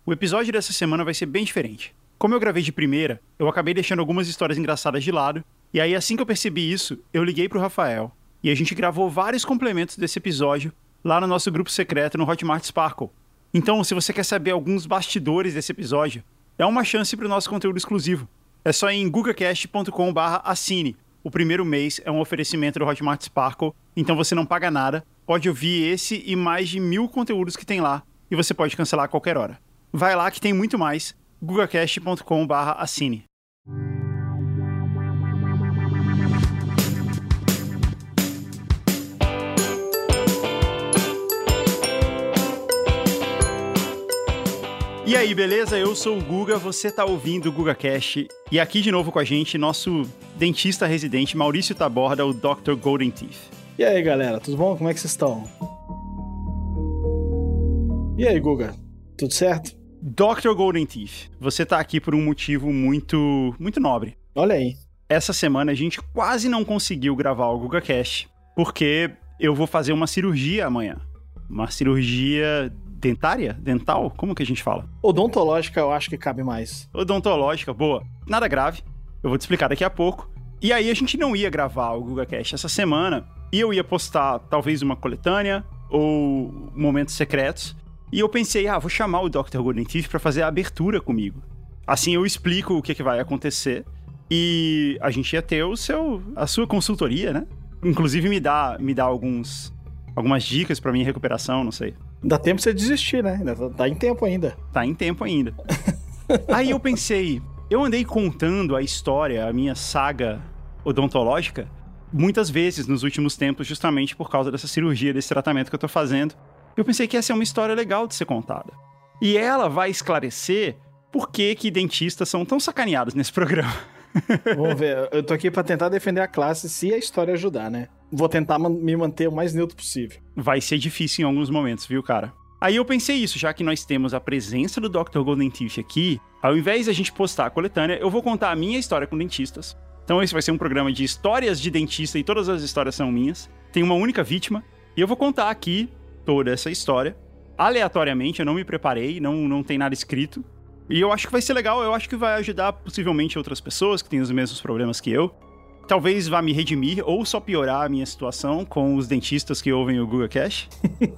O episódio dessa semana vai ser bem diferente. Como eu gravei de primeira, eu acabei deixando algumas histórias engraçadas de lado, e aí assim que eu percebi isso, eu liguei pro Rafael, e a gente gravou vários complementos desse episódio lá no nosso grupo secreto no Hotmart Sparkle. Então, se você quer saber alguns bastidores desse episódio, dá uma chance pro nosso conteúdo exclusivo. É só ir em gugacast.com/assine. O primeiro mês é um oferecimento do Hotmart Sparkle, então você não paga nada, pode ouvir esse e mais de 1000 conteúdos que tem lá, e você pode cancelar a qualquer hora. Vai lá que tem muito mais, gugacast.com/assine. E aí, beleza? Eu sou o Guga, você tá ouvindo o GugaCast, e aqui de novo com a gente, nosso dentista residente, Maurício Taborda, o Dr. Golden Teeth. E aí, galera, tudo bom? Como é que vocês estão? E aí, Guga, tudo certo? Dr. Golden Teeth, você tá aqui por um motivo muito nobre. Olha aí. Essa semana a gente quase não conseguiu gravar o GugaCast, porque eu vou fazer uma cirurgia amanhã. Uma cirurgia dental? Como que a gente fala? Odontológica eu acho que cabe mais. Odontológica, boa. Nada grave. Eu vou te explicar daqui a pouco. E aí a gente não ia gravar o GugaCast essa semana, e eu ia postar talvez uma coletânea ou momentos secretos. E eu pensei, vou chamar o Dr. Golden Teeth pra fazer a abertura comigo. Assim eu explico o que vai acontecer e a gente ia ter a sua consultoria, né? Inclusive me dá algumas dicas pra minha recuperação, não sei. Dá tempo você desistir, né? Tá em tempo ainda. Tá em tempo ainda. Aí eu pensei, eu andei contando a história, a minha saga odontológica, muitas vezes nos últimos tempos, justamente por causa dessa cirurgia, desse tratamento que eu tô fazendo. Eu pensei que ia ser uma história legal de ser contada. E ela vai esclarecer por que dentistas são tão sacaneados nesse programa. Vamos ver, eu tô aqui pra tentar defender a classe se a história ajudar, né? Vou tentar me manter o mais neutro possível. Vai ser difícil em alguns momentos, viu, cara? Aí eu pensei isso, já que nós temos a presença do Dr. Golden Teeth aqui, ao invés de a gente postar a coletânea, eu vou contar a minha história com dentistas. Então esse vai ser um programa de histórias de dentista e todas as histórias são minhas. Tem uma única vítima e eu vou contar aqui toda essa história. Aleatoriamente, eu não me preparei, não tem nada escrito. E eu acho que vai ser legal, eu acho que vai ajudar possivelmente outras pessoas que têm os mesmos problemas que eu. Talvez vá me redimir ou só piorar a minha situação com os dentistas que ouvem o GugaCast.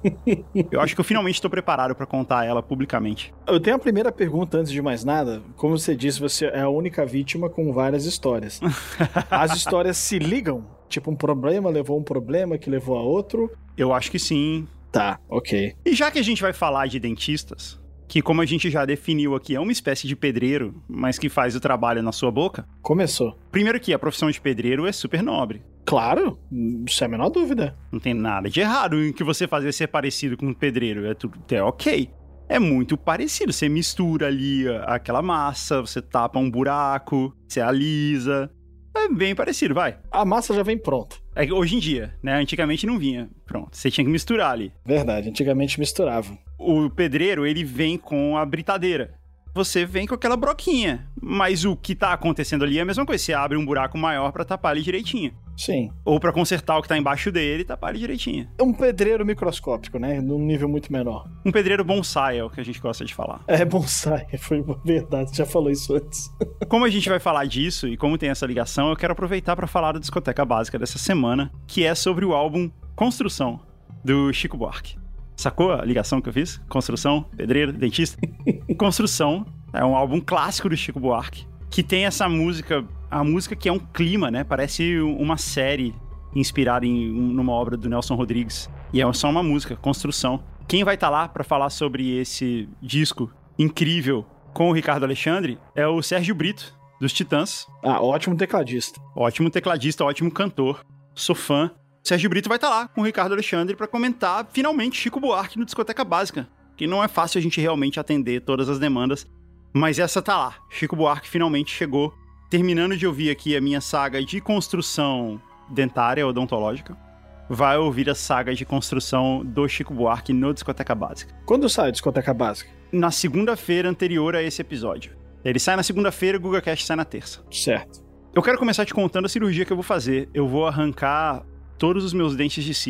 Eu acho que eu finalmente tô preparado pra contar ela publicamente. Eu tenho a primeira pergunta antes de mais nada. Como você disse, você é a única vítima com várias histórias. As histórias se ligam? Tipo, um problema levou a um problema que levou a outro? Eu acho que sim. Tá, ok. E já que a gente vai falar de dentistas, que como a gente já definiu aqui, é uma espécie de pedreiro, mas que faz o trabalho na sua boca. Começou. Primeiro que a profissão de pedreiro é super nobre. Claro, sem a menor dúvida. Não tem nada de errado em que você fazer ser parecido com um pedreiro, é ok. É muito parecido, você mistura ali aquela massa, você tapa um buraco, você alisa. É bem parecido, vai. A massa já vem pronta. Hoje em dia, né? Antigamente não vinha. Pronto, você tinha que misturar ali. Verdade, antigamente misturava. O pedreiro, ele vem com a britadeira. Você vem com aquela broquinha. Mas o que tá acontecendo ali é a mesma coisa. Você abre um buraco maior pra tapar ele direitinho. Sim. Ou pra consertar o que tá embaixo dele e tapar ele direitinho. É um pedreiro microscópico, né? Num nível muito menor. Um pedreiro bonsai é o que a gente gosta de falar. É, bonsai. Foi verdade, você já falou isso antes. Como a gente vai falar disso e como tem essa ligação, eu quero aproveitar pra falar da discoteca básica dessa semana, que é sobre o álbum Construção, do Chico Buarque. Sacou a ligação que eu fiz? Construção, pedreiro, dentista. Construção é um álbum clássico do Chico Buarque, que tem essa música, a música que é um clima, né? Parece uma série inspirada numa obra do Nelson Rodrigues. E é só uma música, Construção. Quem vai estar lá para falar sobre esse disco incrível com o Ricardo Alexandre é o Sérgio Brito, dos Titãs. Ótimo tecladista. Ótimo tecladista, ótimo cantor. Sou fã. Sérgio Brito vai estar lá com o Ricardo Alexandre para comentar, finalmente, Chico Buarque no Discoteca Básica. Que não é fácil a gente realmente atender todas as demandas, mas essa tá lá. Chico Buarque finalmente chegou. Terminando de ouvir aqui a minha saga de construção dentária odontológica, vai ouvir a saga de construção do Chico Buarque no Discoteca Básica. Quando sai a Discoteca Básica? Na segunda-feira anterior a esse episódio. Ele sai na segunda-feira e o GugaCast sai na terça. Certo. Eu quero começar te contando a cirurgia que eu vou fazer. Eu vou arrancar todos os meus dentes de siso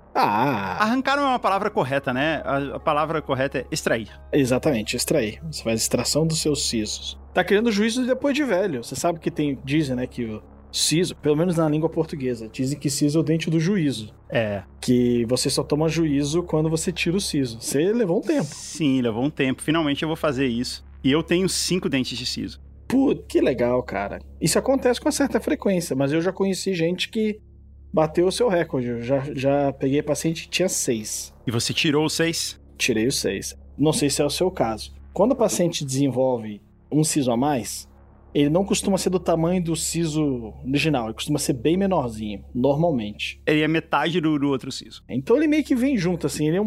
Arrancar não é uma palavra correta, né? A palavra correta é extrair. Exatamente, extrair. Você faz extração dos seus sisos. Tá criando juízo depois de velho. Você sabe que dizem, né, que o siso, pelo menos na língua portuguesa, dizem que siso é o dente do juízo. É. Que você só toma juízo quando você tira o siso. Você levou um tempo. Sim, levou um tempo. Finalmente eu vou fazer isso. E eu tenho 5 dentes de siso. Putz, que legal, cara. Isso acontece com certa frequência, mas eu já conheci gente que bateu o seu recorde. Eu já peguei paciente que tinha 6. E você tirou os 6? Tirei os 6. Não sei se é o seu caso. Quando o paciente desenvolve um siso a mais, ele não costuma ser do tamanho do siso original. Ele costuma ser bem menorzinho, normalmente. Ele é metade do outro siso. Então ele meio que vem junto, assim. Ele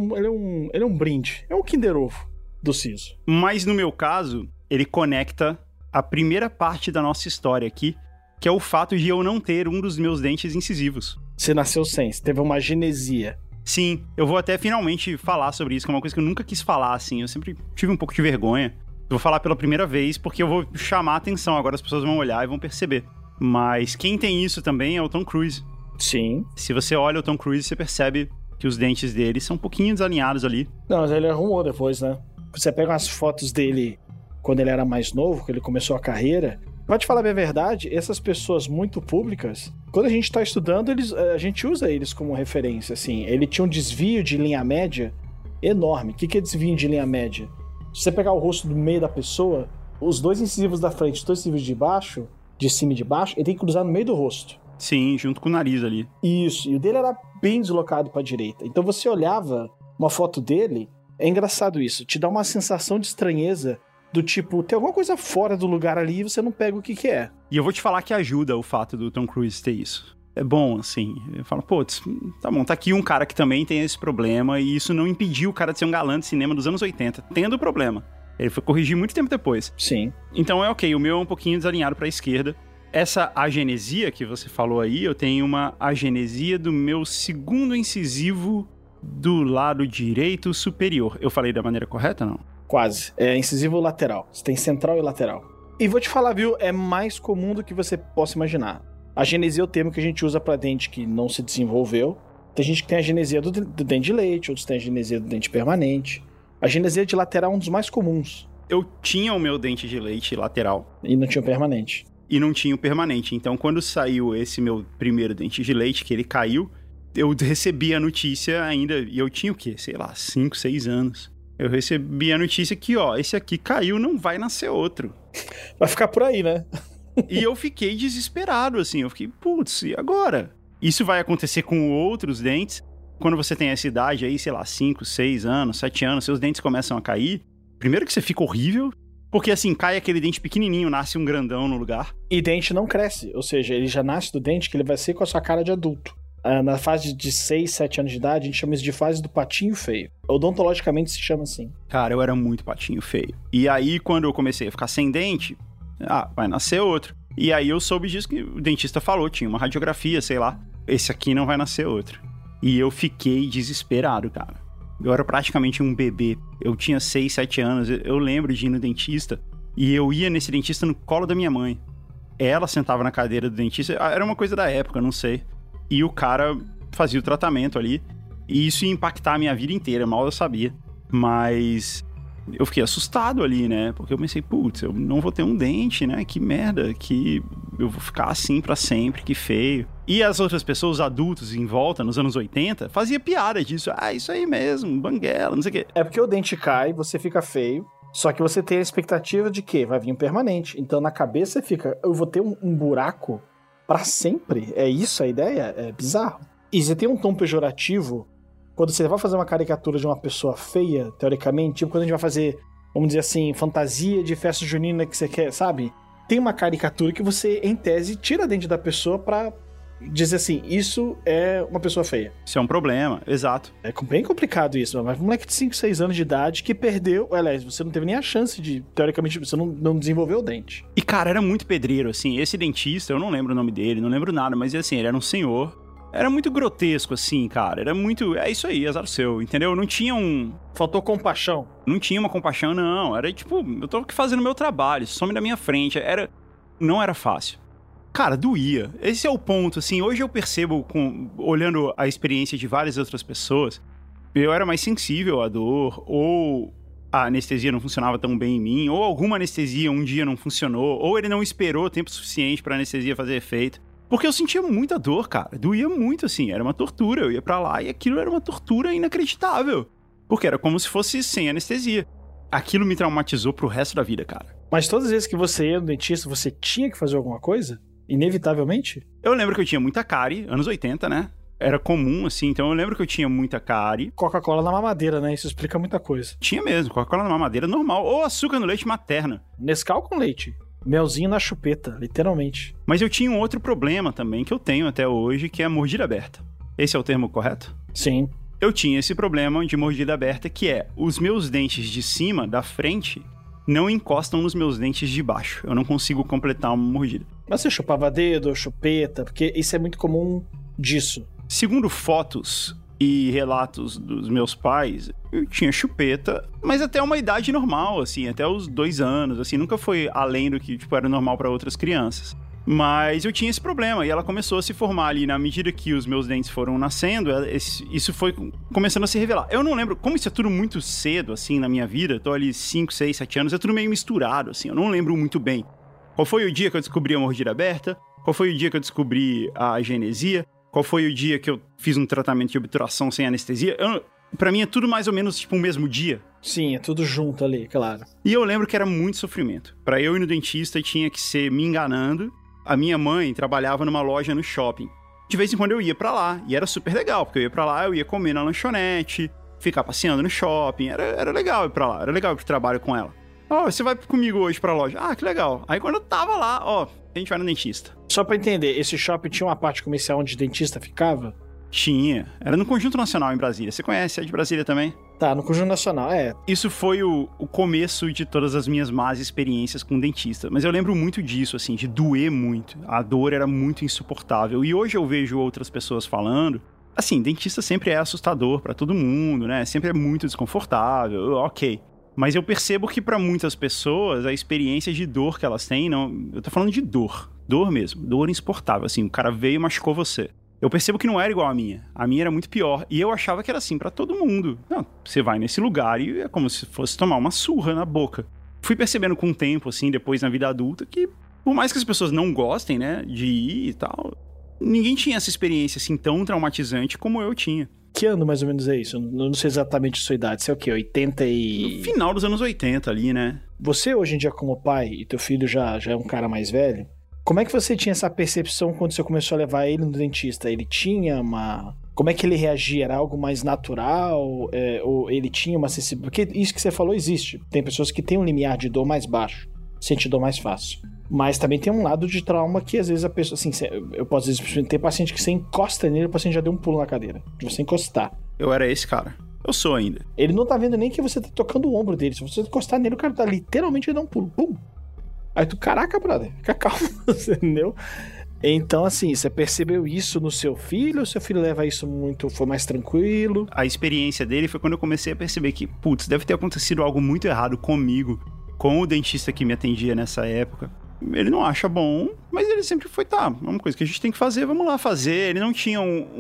é um brinde. É um Kinder Ovo do siso. Mas no meu caso, ele conecta a primeira parte da nossa história aqui, que é o fato de eu não ter um dos meus dentes incisivos. Você nasceu sem, você teve uma genesia. Sim, eu vou até finalmente falar sobre isso, que é uma coisa que eu nunca quis falar, assim. Eu sempre tive um pouco de vergonha. Eu vou falar pela primeira vez, porque eu vou chamar a atenção. Agora as pessoas vão olhar e vão perceber. Mas quem tem isso também é o Tom Cruise. Sim. Se você olha o Tom Cruise, você percebe que os dentes dele são um pouquinho desalinhados ali. Não, mas ele arrumou depois, né? Você pega umas fotos dele quando ele era mais novo, quando ele começou a carreira. Pra te falar bem a verdade, essas pessoas muito públicas, quando a gente tá estudando, a gente usa eles como referência, assim. Ele tinha um desvio de linha média enorme. O que é desvio de linha média? Se você pegar o rosto do meio da pessoa, os 2 incisivos da frente, os 2 incisivos de baixo, de cima e de baixo, ele tem que cruzar no meio do rosto. Sim, junto com o nariz ali. Isso, e o dele era bem deslocado pra direita. Então você olhava uma foto dele, é engraçado isso, te dá uma sensação de estranheza, do tipo, tem alguma coisa fora do lugar ali e você não pega o que é. E eu vou te falar que ajuda o fato do Tom Cruise ter isso. É bom, assim. Eu falo, putz, tá bom, tá aqui um cara que também tem esse problema e isso não impediu o cara de ser um galã de cinema dos anos 80, tendo problema. Ele foi corrigir muito tempo depois. Sim. Então é ok, o meu é um pouquinho desalinhado pra esquerda. Essa agenesia que você falou aí, eu tenho uma agenesia do meu 2º incisivo do lado direito superior. Eu falei da maneira correta, não? Quase. É incisivo lateral. Você tem central e lateral. E vou te falar, viu? É mais comum do que você possa imaginar. A genesia é o termo que a gente usa pra dente que não se desenvolveu. Tem gente que tem a genesia do dente de leite, outros têm a genesia do dente permanente. A genesia de lateral é um dos mais comuns. Eu tinha o meu dente de leite lateral. E não tinha o permanente. E não tinha o permanente. Então, quando saiu esse meu primeiro dente de leite, que ele caiu, eu recebi a notícia ainda, e eu tinha o quê? Sei lá, 5, 6 anos. Eu recebi a notícia que, ó, esse aqui caiu, não vai nascer outro. Vai ficar por aí, né? E eu fiquei desesperado, assim. Eu fiquei, putz, e agora? Isso vai acontecer com outros dentes. Quando você tem essa idade aí, sei lá, 5, 6 anos, 7 anos, seus dentes começam a cair. Primeiro que você fica horrível, porque assim, cai aquele dente pequenininho, nasce um grandão no lugar. E dente não cresce, ou seja, ele já nasce do dente que ele vai ser com a sua cara de adulto. Na fase de 6, 7 anos de idade, a gente chama isso de fase do patinho feio. Odontologicamente se chama assim. Cara, eu era muito patinho feio. E aí, quando eu comecei a ficar sem dente, vai nascer outro. E aí eu soube disso que o dentista falou, tinha uma radiografia, sei lá, esse aqui não vai nascer outro. E eu fiquei desesperado, cara. Eu era praticamente um bebê. Eu tinha 6, 7 anos, eu lembro de ir no dentista, e eu ia nesse dentista no colo da minha mãe. Ela sentava na cadeira do dentista, era uma coisa da época, não sei. E o cara fazia o tratamento ali. E isso ia impactar a minha vida inteira, mal eu sabia. Mas eu fiquei assustado ali, né? Porque eu pensei, putz, eu não vou ter um dente, né? Que merda, que eu vou ficar assim pra sempre, que feio. E as outras pessoas, adultos em volta, nos anos 80, fazia piada disso. Isso aí mesmo, banguela, não sei o quê. É porque o dente cai, você fica feio. Só que você tem a expectativa de que vai vir um permanente. Então na cabeça fica, eu vou ter um buraco pra sempre. É isso a ideia? É bizarro. E você tem um tom pejorativo quando você vai fazer uma caricatura de uma pessoa feia, teoricamente, tipo quando a gente vai fazer, vamos dizer assim, fantasia de festa junina que você quer, sabe? Tem uma caricatura que você, em tese, tira dente da pessoa pra dizer assim, isso é uma pessoa feia. Isso é um problema, exato. É bem complicado isso, mas um moleque de 5, 6 anos de idade que perdeu, aliás, você não teve nem a chance de, teoricamente, você não desenvolveu o dente. E cara, era muito pedreiro, assim, esse dentista, eu não lembro o nome dele, não lembro nada, mas assim, ele era um senhor, era muito grotesco, assim, cara, era muito, é isso aí, azar seu, entendeu? Não tinha Faltou compaixão. Não tinha uma compaixão, não, era tipo, eu tô aqui fazendo meu trabalho, some da minha frente, não era fácil. Cara, doía. Esse é o ponto, assim. Hoje eu percebo, olhando a experiência de várias outras pessoas, eu era mais sensível à dor, ou a anestesia não funcionava tão bem em mim, ou alguma anestesia um dia não funcionou, ou ele não esperou tempo suficiente pra anestesia fazer efeito. Porque eu sentia muita dor, cara. Doía muito, assim. Era uma tortura. Eu ia pra lá e aquilo era uma tortura inacreditável. Porque era como se fosse sem anestesia. Aquilo me traumatizou pro resto da vida, cara. Mas todas as vezes que você ia no dentista, você tinha que fazer alguma coisa? Inevitavelmente? Eu lembro que eu tinha muita cárie, anos 80, né? Era comum, assim, então eu lembro que eu tinha muita cárie. Coca-Cola na mamadeira, né? Isso explica muita coisa. Tinha mesmo, Coca-Cola na mamadeira normal, ou açúcar no leite materna. Nescau com leite. Melzinho na chupeta, literalmente. Mas eu tinha um outro problema também, que eu tenho até hoje, que é a mordida aberta. Esse é o termo correto? Sim. Eu tinha esse problema de mordida aberta, que é os meus dentes de cima, da frente, não encostam nos meus dentes de baixo. Eu não consigo completar uma mordida. Mas você chupava dedo, chupeta, porque isso é muito comum disso. Segundo fotos e relatos dos meus pais, eu tinha chupeta, mas até uma idade normal, assim, até os 2 anos, assim, nunca foi além do que, tipo, era normal para outras crianças. Mas eu tinha esse problema, e ela começou a se formar ali, na medida que os meus dentes foram nascendo, isso foi começando a se revelar. Eu não lembro, como isso é tudo muito cedo, assim, na minha vida, tô ali 5, 6, 7 anos, é tudo meio misturado, assim, eu não lembro muito bem. Qual foi o dia que eu descobri a mordida aberta? Qual foi o dia que eu descobri a agenesia? Qual foi o dia que eu fiz um tratamento de obturação sem anestesia? Pra mim é tudo mais ou menos tipo o mesmo dia. Sim, é tudo junto ali, claro. E eu lembro que era muito sofrimento. Pra eu ir no dentista tinha que ser me enganando. A minha mãe trabalhava numa loja no shopping. De vez em quando eu ia pra lá, e era super legal, porque eu ia pra lá, eu ia comer na lanchonete, ficar passeando no shopping, era legal ir pra lá, era legal ir pro trabalho com ela. Ó, você vai comigo hoje pra loja? Ah, que legal. Aí quando eu tava lá, ó, a gente vai no dentista. Só pra entender, esse shopping tinha uma parte comercial onde o dentista ficava? Tinha. Era no Conjunto Nacional em Brasília. Você conhece? É de Brasília também? Tá, no Conjunto Nacional, é. Isso foi o começo de todas as minhas más experiências com dentista. Mas eu lembro muito disso, assim, de doer muito. A dor era muito insuportável. E hoje eu vejo outras pessoas falando... Assim, dentista sempre é assustador pra todo mundo, né? Sempre é muito desconfortável, ok. Mas eu percebo que pra muitas pessoas, a experiência de dor que elas têm... não, eu tô falando de dor. Dor mesmo. Dor insuportável, assim. O cara veio e machucou você. Eu percebo que não era igual a minha. A minha era muito pior. E eu achava que era assim pra todo mundo. Não, você vai nesse lugar e é como se fosse tomar uma surra na boca. Fui percebendo com o tempo, assim, depois na vida adulta, que por mais que as pessoas não gostem, né, de ir e tal, ninguém tinha essa experiência, assim, tão traumatizante como eu tinha. Que ano mais ou menos é isso? Eu não sei exatamente a sua idade. Você é o quê? 80 e... No final dos anos 80 ali, né? Você hoje em dia como pai, e teu filho já é um cara mais velho... Como é que você tinha essa percepção quando você começou a levar ele no dentista? Ele tinha uma... Como é que ele reagia? Era algo mais natural? Ou ele tinha uma sensibilidade? Porque isso que você falou existe. Tem pessoas que têm um limiar de dor mais baixo, sente dor mais fácil. Mas também tem um lado de trauma que às vezes a pessoa... Assim, eu posso dizer, tem paciente que você encosta nele, o paciente já deu um pulo na cadeira. De você encostar. Eu era esse cara. Eu sou ainda. Ele não tá vendo nem que você tá tocando o ombro dele. Se você encostar nele, o cara tá literalmente dando um pulo. Pum! Aí tu, caraca, brother, fica calmo, entendeu? Então, assim, você percebeu isso no seu filho? Ou seu filho leva isso muito, foi mais tranquilo? A experiência dele foi quando eu comecei a perceber que, putz, deve ter acontecido algo muito errado comigo, com o dentista que me atendia nessa época. Ele não acha bom, mas ele sempre foi, tá, é uma coisa que a gente tem que fazer, vamos lá fazer. Ele não tinha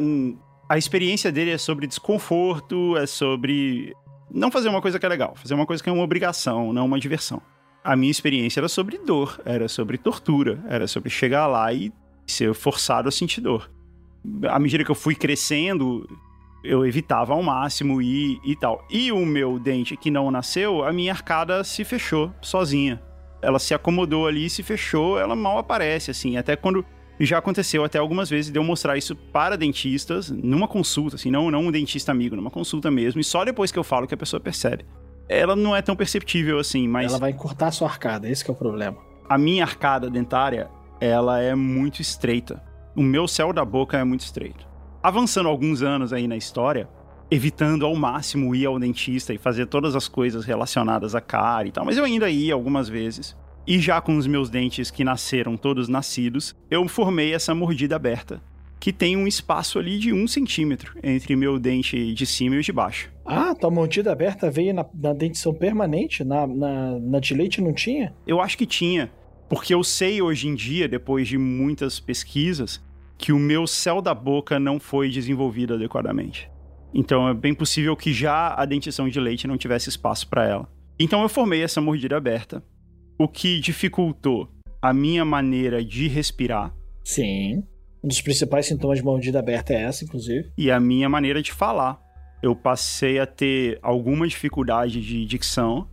A experiência dele é sobre desconforto, é sobre não fazer uma coisa que é legal, fazer uma coisa que é uma obrigação, não uma diversão. A minha experiência era sobre dor, era sobre tortura, era sobre chegar lá e ser forçado a sentir dor. À medida que eu fui crescendo, eu evitava ao máximo ir e tal. E o meu dente que não nasceu, a minha arcada se fechou sozinha. Ela se acomodou ali, se fechou, ela mal aparece, assim. Até quando já aconteceu até algumas vezes de eu mostrar isso para dentistas, numa consulta, assim, não um dentista amigo, numa consulta mesmo, e só depois que eu falo que a pessoa percebe. Ela não é tão perceptível assim, mas... Ela vai encurtar a sua arcada, esse que é o problema. A minha arcada dentária, ela é muito estreita. O meu céu da boca é muito estreito. Avançando alguns anos aí na história, evitando ao máximo ir ao dentista e fazer todas as coisas relacionadas à cárie e tal, mas eu ainda ia algumas vezes. E já com os meus dentes que nasceram todos nascidos, eu formei essa mordida aberta, que tem um espaço ali de 1 centímetro entre meu dente de cima e o de baixo. Ah, tua mordida aberta veio na dentição permanente? Na de leite não tinha? Eu acho que tinha, Porque eu sei hoje em dia, depois de muitas pesquisas, que o meu céu da boca não foi desenvolvido adequadamente. Então é bem possível que já a dentição de leite não tivesse espaço para ela. Então eu formei essa mordida aberta, o que dificultou a minha maneira de respirar. Sim. Um dos principais sintomas de mordida aberta é essa, inclusive. E a minha maneira de falar. Eu passei a ter alguma dificuldade de dicção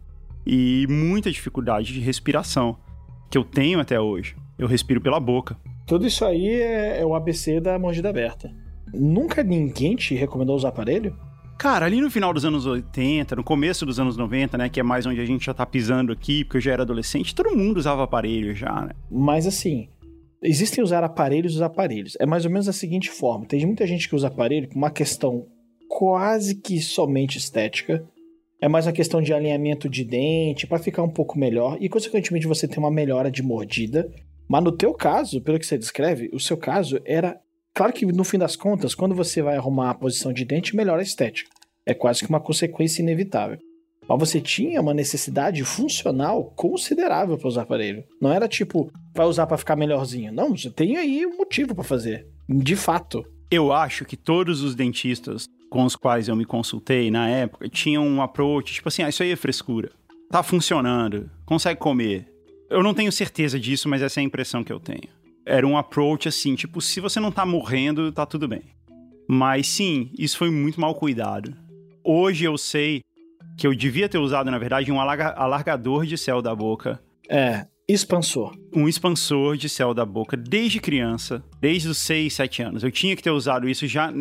e muita dificuldade de respiração, que eu tenho até hoje. Eu respiro pela boca. Tudo isso aí é o ABC da mordida aberta. Nunca ninguém te recomendou usar aparelho? Cara, ali no final dos anos 80, no começo dos anos 90, né, que é mais onde a gente já tá pisando aqui, porque eu já era adolescente, todo mundo usava aparelho já, né? Mas assim, existem usar aparelhos e os aparelhos. É mais ou menos da seguinte forma. Tem muita gente que usa aparelho por uma questão quase que somente estética. É mais uma questão de alinhamento de dente, para ficar um pouco melhor. E, consequentemente, você tem uma melhora de mordida. Mas no teu caso, pelo que você descreve, o seu caso era... Claro que, no fim das contas, quando você vai arrumar a posição de dente, melhora a estética. É quase que uma consequência inevitável. Mas você tinha uma necessidade funcional considerável para usar aparelho. Não era tipo, vai usar para ficar melhorzinho. Não, você tem aí um motivo para fazer. De fato. Eu acho que todos os dentistas com os quais eu me consultei na época tinham um approach, tipo assim, isso aí é frescura. Tá funcionando, consegue comer. Eu não tenho certeza disso, mas essa é a impressão que eu tenho. Era um approach assim, tipo, se você não tá morrendo, tá tudo bem. Mas sim, isso foi muito mal cuidado. Hoje eu sei que eu devia ter usado, na verdade, um alargador de céu da boca. Expansor. Um expansor de céu da boca desde criança, desde os 6, 7 anos. Eu tinha que ter usado isso já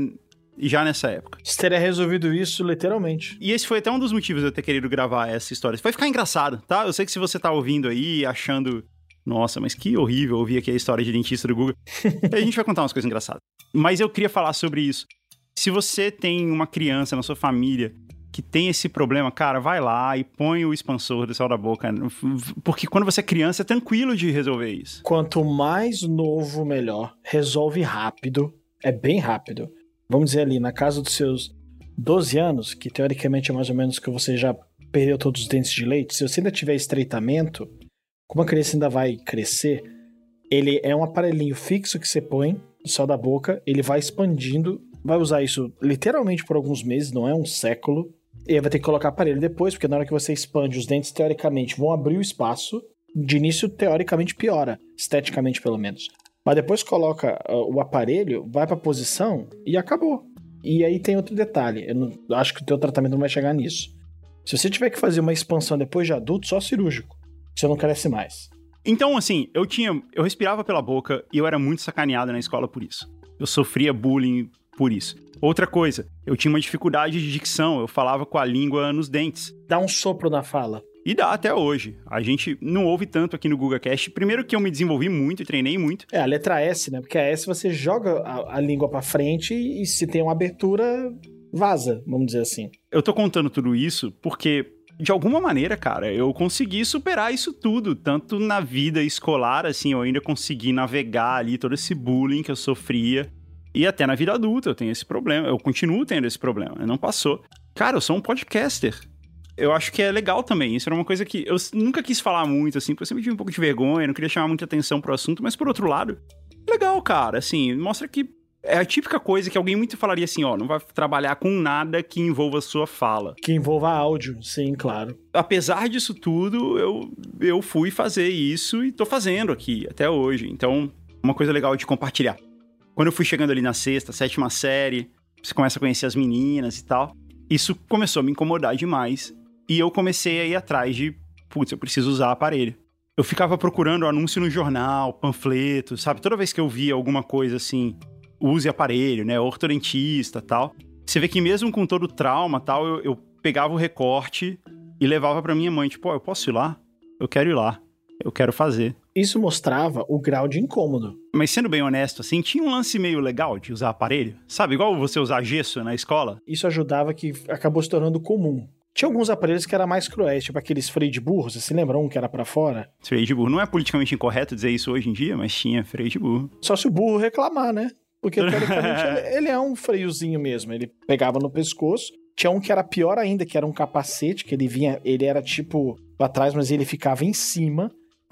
nessa época. Você teria resolvido isso literalmente. E esse foi até um dos motivos de eu ter querido gravar essa história. Vai ficar engraçado, tá? Eu sei que se você tá ouvindo aí, achando... Nossa, mas que horrível ouvir aqui a história de dentista do Guga. A gente vai contar umas coisas engraçadas. Mas eu queria falar sobre isso. Se você tem uma criança na sua família que tem esse problema, cara, vai lá e põe o expansor do céu da boca. Porque quando você é criança, é tranquilo de resolver isso. Quanto mais novo, melhor. Resolve rápido. É bem rápido. Vamos dizer ali, na casa dos seus 12 anos, que teoricamente é mais ou menos que você já perdeu todos os dentes de leite, se você ainda tiver estreitamento, como a criança ainda vai crescer, ele é um aparelhinho fixo que você põe no céu da boca, ele vai expandindo, vai usar isso literalmente por alguns meses, não é um século, e aí vai ter que colocar aparelho depois, porque na hora que você expande, os dentes teoricamente vão abrir o espaço, de início teoricamente piora, esteticamente pelo menos. Mas depois coloca o aparelho, vai pra posição e acabou. E aí tem outro detalhe, eu acho que o teu tratamento não vai chegar nisso. Se você tiver que fazer uma expansão depois de adulto, só cirúrgico. Você não cresce mais. Então, assim, eu respirava pela boca e eu era muito sacaneado na escola por isso. Eu sofria bullying por isso. Outra coisa, eu tinha uma dificuldade de dicção, eu falava com a língua nos dentes. Dá um sopro na fala. E dá até hoje. A gente não ouve tanto aqui no GugaCast. Primeiro que eu me desenvolvi muito e treinei muito. É, a letra S, né? Porque a S você joga a língua pra frente e se tem uma abertura, vaza, vamos dizer assim. Eu tô contando tudo isso porque... De alguma maneira, cara, eu consegui superar isso tudo, tanto na vida escolar, assim, eu ainda consegui navegar ali todo esse bullying que eu sofria, e até na vida adulta eu tenho esse problema, eu continuo tendo esse problema, não passou. Cara, eu sou um podcaster, eu acho que é legal também, isso era uma coisa que eu nunca quis falar muito, assim, porque eu sempre tive um pouco de vergonha, não queria chamar muita atenção pro assunto, mas por outro lado, legal, cara, assim, mostra que é a típica coisa que alguém muito falaria assim, ó, não vai trabalhar com nada que envolva sua fala. Que envolva áudio, sim, claro. Apesar disso tudo, eu fui fazer isso e tô fazendo aqui, até hoje. Então, uma coisa legal de compartilhar. Quando eu fui chegando ali na 6ª, 7ª série, você começa a conhecer as meninas e tal, isso começou a me incomodar demais. E eu comecei a ir atrás de, putz, eu preciso usar aparelho. Eu ficava procurando anúncio no jornal, panfleto, sabe? Toda vez que eu via alguma coisa assim... use aparelho, né, ortodontista e tal. Você vê que mesmo com todo o trauma tal, eu pegava o recorte e levava pra minha mãe, tipo, ó, eu posso ir lá? Eu quero ir lá, eu quero fazer. Isso mostrava o grau de incômodo. Mas sendo bem honesto, assim, tinha um lance meio legal de usar aparelho, sabe? Igual você usar gesso na escola. Isso ajudava que acabou se tornando comum. Tinha alguns aparelhos que eram mais cruéis, tipo aqueles freio de burro, você se lembra um que era pra fora? Freio de burro. Não é politicamente incorreto dizer isso hoje em dia, mas tinha freio de burro. Só se o burro reclamar, né? Porque, teoricamente, ele é um freiozinho mesmo. Ele pegava no pescoço. Tinha um que era pior ainda, que era um capacete, que ele era tipo pra trás, mas ele ficava em cima.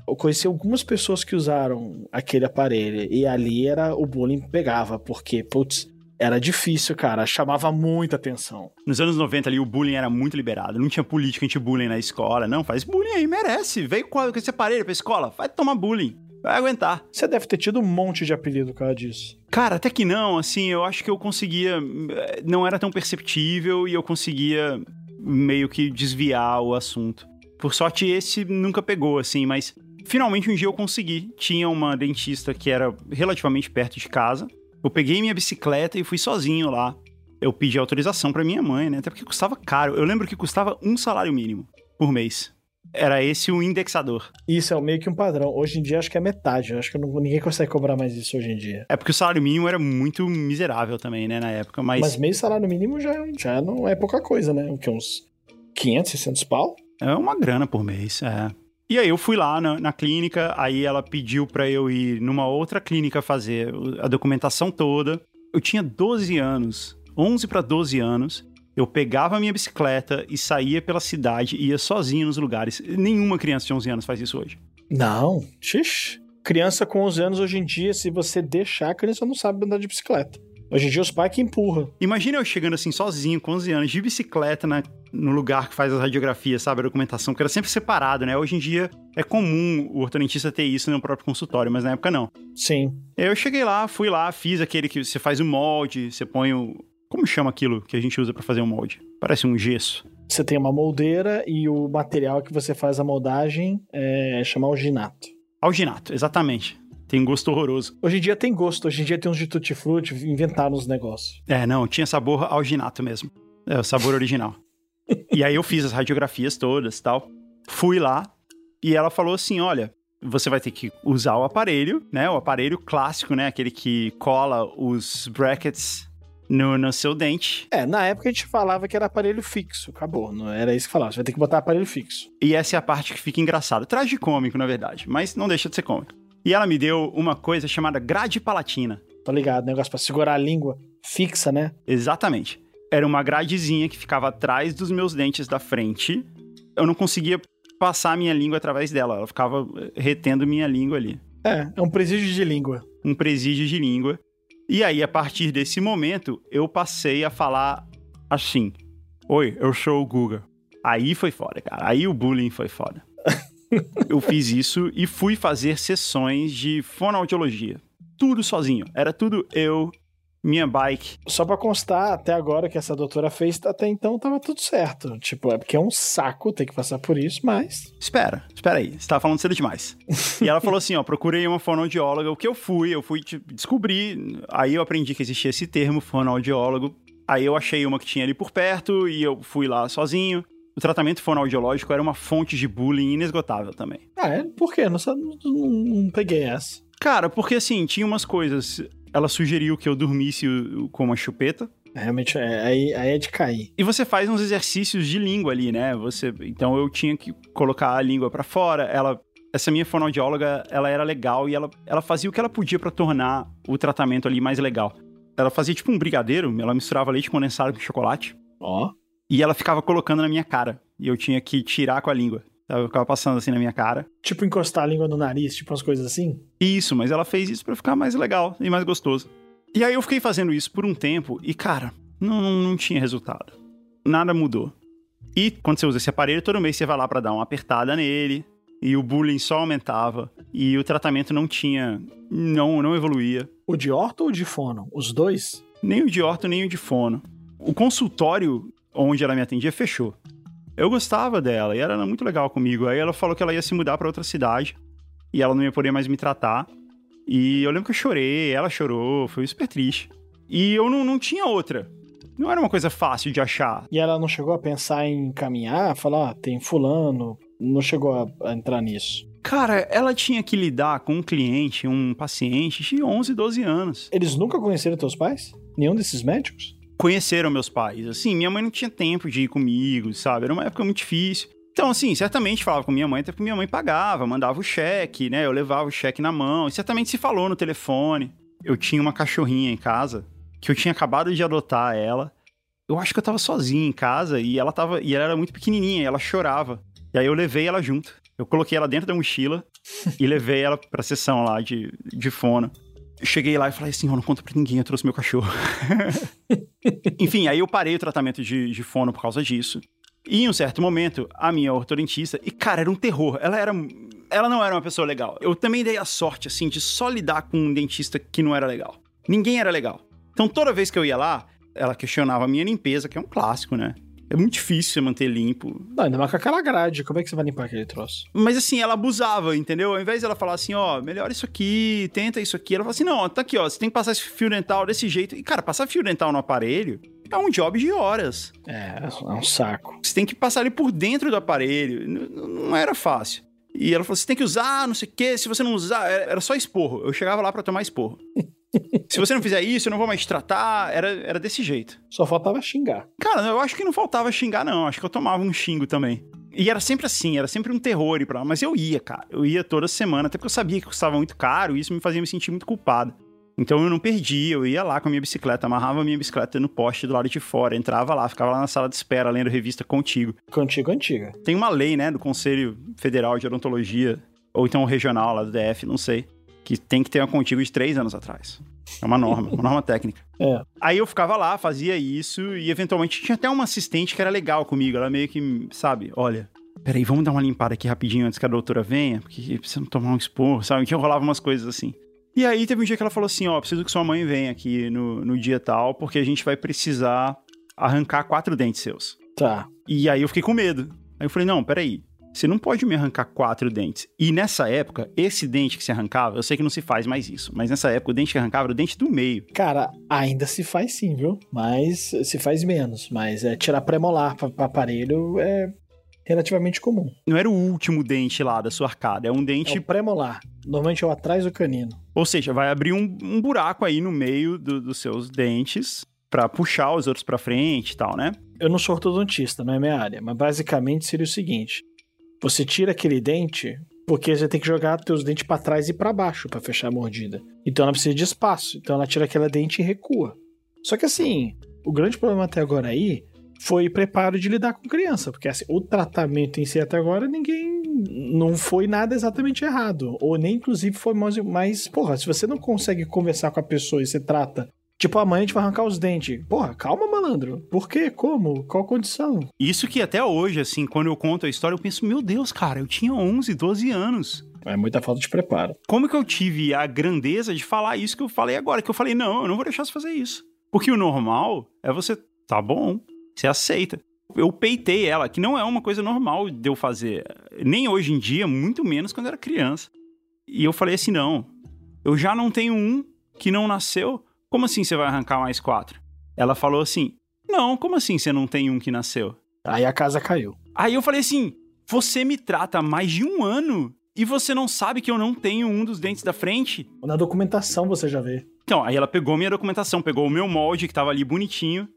Eu conheci algumas pessoas que usaram aquele aparelho e ali o bullying pegava, porque, putz, era difícil, cara, chamava muita atenção. Nos anos 90 ali, o bullying era muito liberado. Não tinha política anti-bullying na escola. Não, faz bullying aí, merece. Veio com esse aparelho pra escola, vai tomar bullying. Vai aguentar. Você deve ter tido um monte de apelido por causa disso. Cara, até que não, assim, eu acho que eu conseguia... Não era tão perceptível e eu conseguia meio que desviar o assunto. Por sorte, esse nunca pegou, assim, mas... Finalmente, um dia eu consegui. Tinha uma dentista que era relativamente perto de casa. Eu peguei minha bicicleta e fui sozinho lá. Eu pedi autorização pra minha mãe, né? Até porque custava caro. Eu lembro que custava um salário mínimo por mês. Era esse o indexador. Isso é meio que um padrão. Hoje em dia acho que é metade. Eu acho que ninguém consegue cobrar mais isso hoje em dia. É porque o salário mínimo era muito miserável também, né? Na época, mas meio salário mínimo já não é pouca coisa, né? O que, uns 500, 600 pau? É uma grana por mês, é. E aí eu fui lá na clínica, aí ela pediu pra eu ir numa outra clínica fazer a documentação toda. Eu tinha 12 anos, 11 para 12 anos. Eu pegava a minha bicicleta e saía pela cidade, ia sozinho nos lugares. Nenhuma criança de 11 anos faz isso hoje. Não, xixi. Criança com 11 anos hoje em dia, se você deixar, a criança não sabe andar de bicicleta. Hoje em dia os pais que empurram. Imagina eu chegando assim sozinho, com 11 anos, de bicicleta no lugar que faz as radiografias, sabe? A documentação, que era sempre separado, né? Hoje em dia é comum o ortodontista ter isso no próprio consultório, mas na época não. Sim. Eu cheguei lá, fui lá, fiz aquele que você faz o molde, você põe o... Como chama aquilo que a gente usa pra fazer um molde? Parece um gesso. Você tem uma moldeira e o material que você faz a moldagem chama alginato. Alginato, exatamente. Tem gosto horroroso. Hoje em dia tem gosto, hoje em dia tem uns de tutti-frutti, inventaram os negócios. Não, tinha sabor alginato mesmo. É o sabor original. E aí eu fiz as radiografias todas e tal. Fui lá e ela falou assim, olha, você vai ter que usar o aparelho, né? O aparelho clássico, né? Aquele que cola os brackets no seu dente. Na época a gente falava que era aparelho fixo, acabou, não era isso que falava, você vai ter que botar aparelho fixo. E essa é a parte que fica engraçada, tragicômico na verdade, mas não deixa de ser cômico. E ela me deu uma coisa chamada grade palatina. Tô ligado, negócio pra segurar a língua fixa, né? Exatamente. Era uma gradezinha que ficava atrás dos meus dentes da frente. Eu não conseguia passar a minha língua através dela, ela ficava retendo minha língua ali. É um presídio de língua. Um presídio de língua. E aí, a partir desse momento, eu passei a falar assim. Oi, eu sou o Guga. Aí foi foda, cara. Aí o bullying foi foda. Eu fiz isso e fui fazer sessões de fonoaudiologia. Tudo sozinho. Era tudo eu, minha bike. Só pra constar, até agora que essa doutora fez, até então tava tudo certo. Tipo, é porque é um saco ter que passar por isso, mas... Espera aí. Você tava falando cedo demais. E ela falou assim, ó, procurei uma fonoaudióloga. O que eu fui descobrir. Aí eu aprendi que existia esse termo, fonoaudiólogo. Aí eu achei uma que tinha ali por perto e eu fui lá sozinho. O tratamento fonoaudiológico era uma fonte de bullying inesgotável também. Por quê? Não peguei essa. Cara, porque assim, tinha umas coisas... Ela sugeriu que eu dormisse com uma chupeta. Realmente, aí é de cair. E você faz uns exercícios de língua ali, né? Então eu tinha que colocar a língua pra fora. Essa minha fonoaudióloga, ela era legal e ela fazia o que ela podia pra tornar o tratamento ali mais legal. Ela fazia tipo um brigadeiro, ela misturava leite condensado com chocolate. Ó. E ela ficava colocando na minha cara. E eu tinha que tirar com a língua. Eu ficava passando assim na minha cara. Tipo encostar a língua no nariz, tipo umas coisas assim? Isso, mas ela fez isso pra ficar mais legal e mais gostoso. E aí eu fiquei fazendo isso por um tempo e, cara, não tinha resultado. Nada mudou. E quando você usa esse aparelho, todo mês você vai lá pra dar uma apertada nele. E o bullying só aumentava. E o tratamento não evoluía. O de orto ou o de fono? Os dois? Nem o de orto, nem o de fono. O consultório onde ela me atendia fechou. Eu gostava dela e ela era muito legal comigo. Aí ela falou que ela ia se mudar pra outra cidade e ela não ia poder mais me tratar. E eu lembro que eu chorei, ela chorou, foi super triste. E eu não tinha outra. Não era uma coisa fácil de achar. E ela não chegou a pensar em caminhar, falar, tem fulano, não chegou a entrar nisso? Cara, ela tinha que lidar com um cliente, um paciente de 11, 12 anos. Eles nunca conheceram teus pais? Nenhum desses médicos? Conheceram meus pais. Assim, minha mãe não tinha tempo de ir comigo, sabe? Era uma época muito difícil. Então, assim, certamente falava com minha mãe, até porque minha mãe pagava, mandava o cheque, né? Eu levava o cheque na mão. E certamente se falou no telefone. Eu tinha uma cachorrinha em casa, que eu tinha acabado de adotar ela. Eu acho que eu tava sozinho em casa e ela era muito pequenininha, e ela chorava. E aí eu levei ela junto. Eu coloquei ela dentro da mochila e levei ela pra sessão lá de fono. Cheguei lá e falei assim, não conta pra ninguém, eu trouxe meu cachorro. Enfim, aí eu parei o tratamento de fono por causa disso. E em um certo momento, a minha ortodontista... E, cara, era um terror. Ela não era uma pessoa legal. Eu também dei a sorte, assim, de só lidar com um dentista que não era legal. Ninguém era legal. Então, toda vez que eu ia lá, ela questionava a minha limpeza, que é um clássico, né? É muito difícil você manter limpo. Não, ainda mais com aquela grade. Como é que você vai limpar aquele troço? Mas assim, ela abusava, entendeu? Ao invés de ela falar assim, melhora isso aqui, tenta isso aqui. Ela fala assim, não, tá aqui, você tem que passar esse fio dental desse jeito. E, cara, passar fio dental no aparelho é um job de horas. É um saco. Você tem que passar ali por dentro do aparelho. Não era fácil. E ela falou, você tem que usar, não sei o quê. Se você não usar, era só esporro. Eu chegava lá pra tomar esporro. Se você não fizer isso, eu não vou mais te tratar. Era desse jeito. Só faltava xingar. Cara, eu acho que não faltava xingar, não. Acho que eu tomava um xingo também. E era sempre assim, era sempre um terror ir pra lá. Mas eu ia, cara. Eu ia toda semana, até porque eu sabia que custava muito caro e isso me fazia me sentir muito culpado. Então eu não perdia, eu ia lá com a minha bicicleta, amarrava a minha bicicleta no poste do lado de fora, entrava lá, ficava lá na sala de espera, lendo revista Contigo. Contigo antiga. Tem uma lei, né, do Conselho Federal de Odontologia, ou então o regional lá do DF, não sei, que tem que ter uma Contigo de 3 anos atrás. É uma norma técnica. É. Aí eu ficava lá, fazia isso, e eventualmente tinha até uma assistente que era legal comigo, ela meio que, sabe, olha, peraí, vamos dar uma limpada aqui rapidinho antes que a doutora venha, porque precisa tomar um esporro, sabe, que rolava umas coisas assim. E aí teve um dia que ela falou assim, preciso que sua mãe venha aqui no dia tal, porque a gente vai precisar arrancar 4 dentes seus. Tá. E aí eu fiquei com medo. Aí eu falei, não, peraí, você não pode me arrancar 4 dentes. E nessa época, esse dente que se arrancava, eu sei que não se faz mais isso, mas nessa época o dente que arrancava era o dente do meio. Cara, ainda se faz sim, viu? Mas se faz menos. Mas tirar premolar para aparelho é relativamente comum. Não era o último dente lá da sua arcada, é um dente... É o premolar. Normalmente é o atrás do canino. Ou seja, vai abrir um buraco aí no meio dos seus dentes pra puxar os outros pra frente e tal, né? Eu não sou ortodontista, não é minha área, mas basicamente seria o seguinte. Você tira aquele dente porque você tem que jogar teus dentes pra trás e pra baixo pra fechar a mordida. Então ela precisa de espaço. Então ela tira aquele dente e recua. Só que assim, o grande problema até agora aí foi preparo de lidar com criança, porque assim, o tratamento em si até agora não foi nada exatamente errado, ou nem inclusive foi mais porra, se você não consegue conversar com a pessoa e você trata, tipo, amanhã a gente vai arrancar os dentes, porra, calma, malandro, por quê, como, qual condição? Isso que até hoje, assim, quando eu conto a história, eu penso, meu Deus, cara, eu tinha 11, 12 anos. É muita falta de preparo. Como que eu tive a grandeza de falar isso que eu falei agora, que eu falei, não, eu não vou deixar você fazer isso, porque o normal é você, tá bom, você aceita. Eu peitei ela, que não é uma coisa normal de eu fazer. Nem hoje em dia, muito menos quando eu era criança. E eu falei assim, não, eu já não tenho um que não nasceu. Como assim você vai arrancar mais 4? Ela falou assim, não, como assim você não tem um que nasceu? Aí a casa caiu. Aí eu falei assim, você me trata há mais de 1 ano e você não sabe que eu não tenho um dos dentes da frente? Na documentação você já vê. Então, aí ela pegou minha documentação, pegou o meu molde que tava ali bonitinho.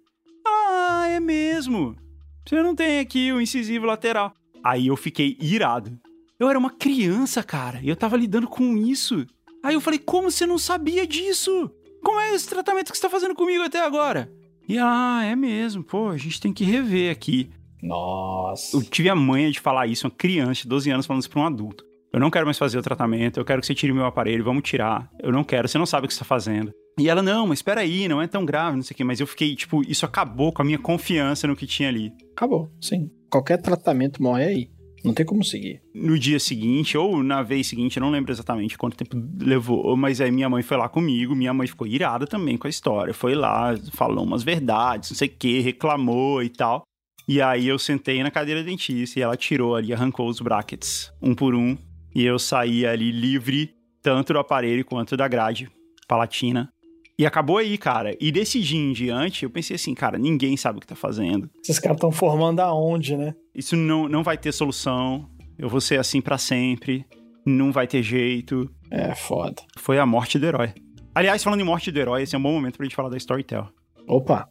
Ah, é mesmo? Você não tem aqui o incisivo lateral. Aí eu fiquei irado. Eu era uma criança, cara, e eu tava lidando com isso. Aí eu falei, como você não sabia disso? Como é esse tratamento que você tá fazendo comigo até agora? E é mesmo, pô, a gente tem que rever aqui. Nossa. Eu tive a manha de falar isso, uma criança de 12 anos falando isso pra um adulto. Eu não quero mais fazer o tratamento, eu quero que você tire meu aparelho, vamos tirar. Eu não quero, você não sabe o que você tá fazendo. E ela, não, mas espera aí, não é tão grave, não sei o quê. Mas eu fiquei, tipo, isso acabou com a minha confiança no que tinha ali. Acabou, sim. Qualquer tratamento morre aí. Não tem como seguir. No dia seguinte, ou na vez seguinte, eu não lembro exatamente quanto tempo levou, mas aí minha mãe foi lá comigo, minha mãe ficou irada também com a história. Foi lá, falou umas verdades, não sei o quê, reclamou e tal. E aí eu sentei na cadeira dentista e ela tirou ali, arrancou os brackets, um por um. E eu saí ali livre, tanto do aparelho quanto da grade palatina. E acabou aí, cara. E desse dia em diante, eu pensei assim, cara, ninguém sabe o que tá fazendo. Esses caras estão formando aonde, né? Isso não vai ter solução. Eu vou ser assim pra sempre. Não vai ter jeito. É foda. Foi a morte do herói. Aliás, falando em morte do herói, esse é um bom momento pra gente falar da Storytel. Opa!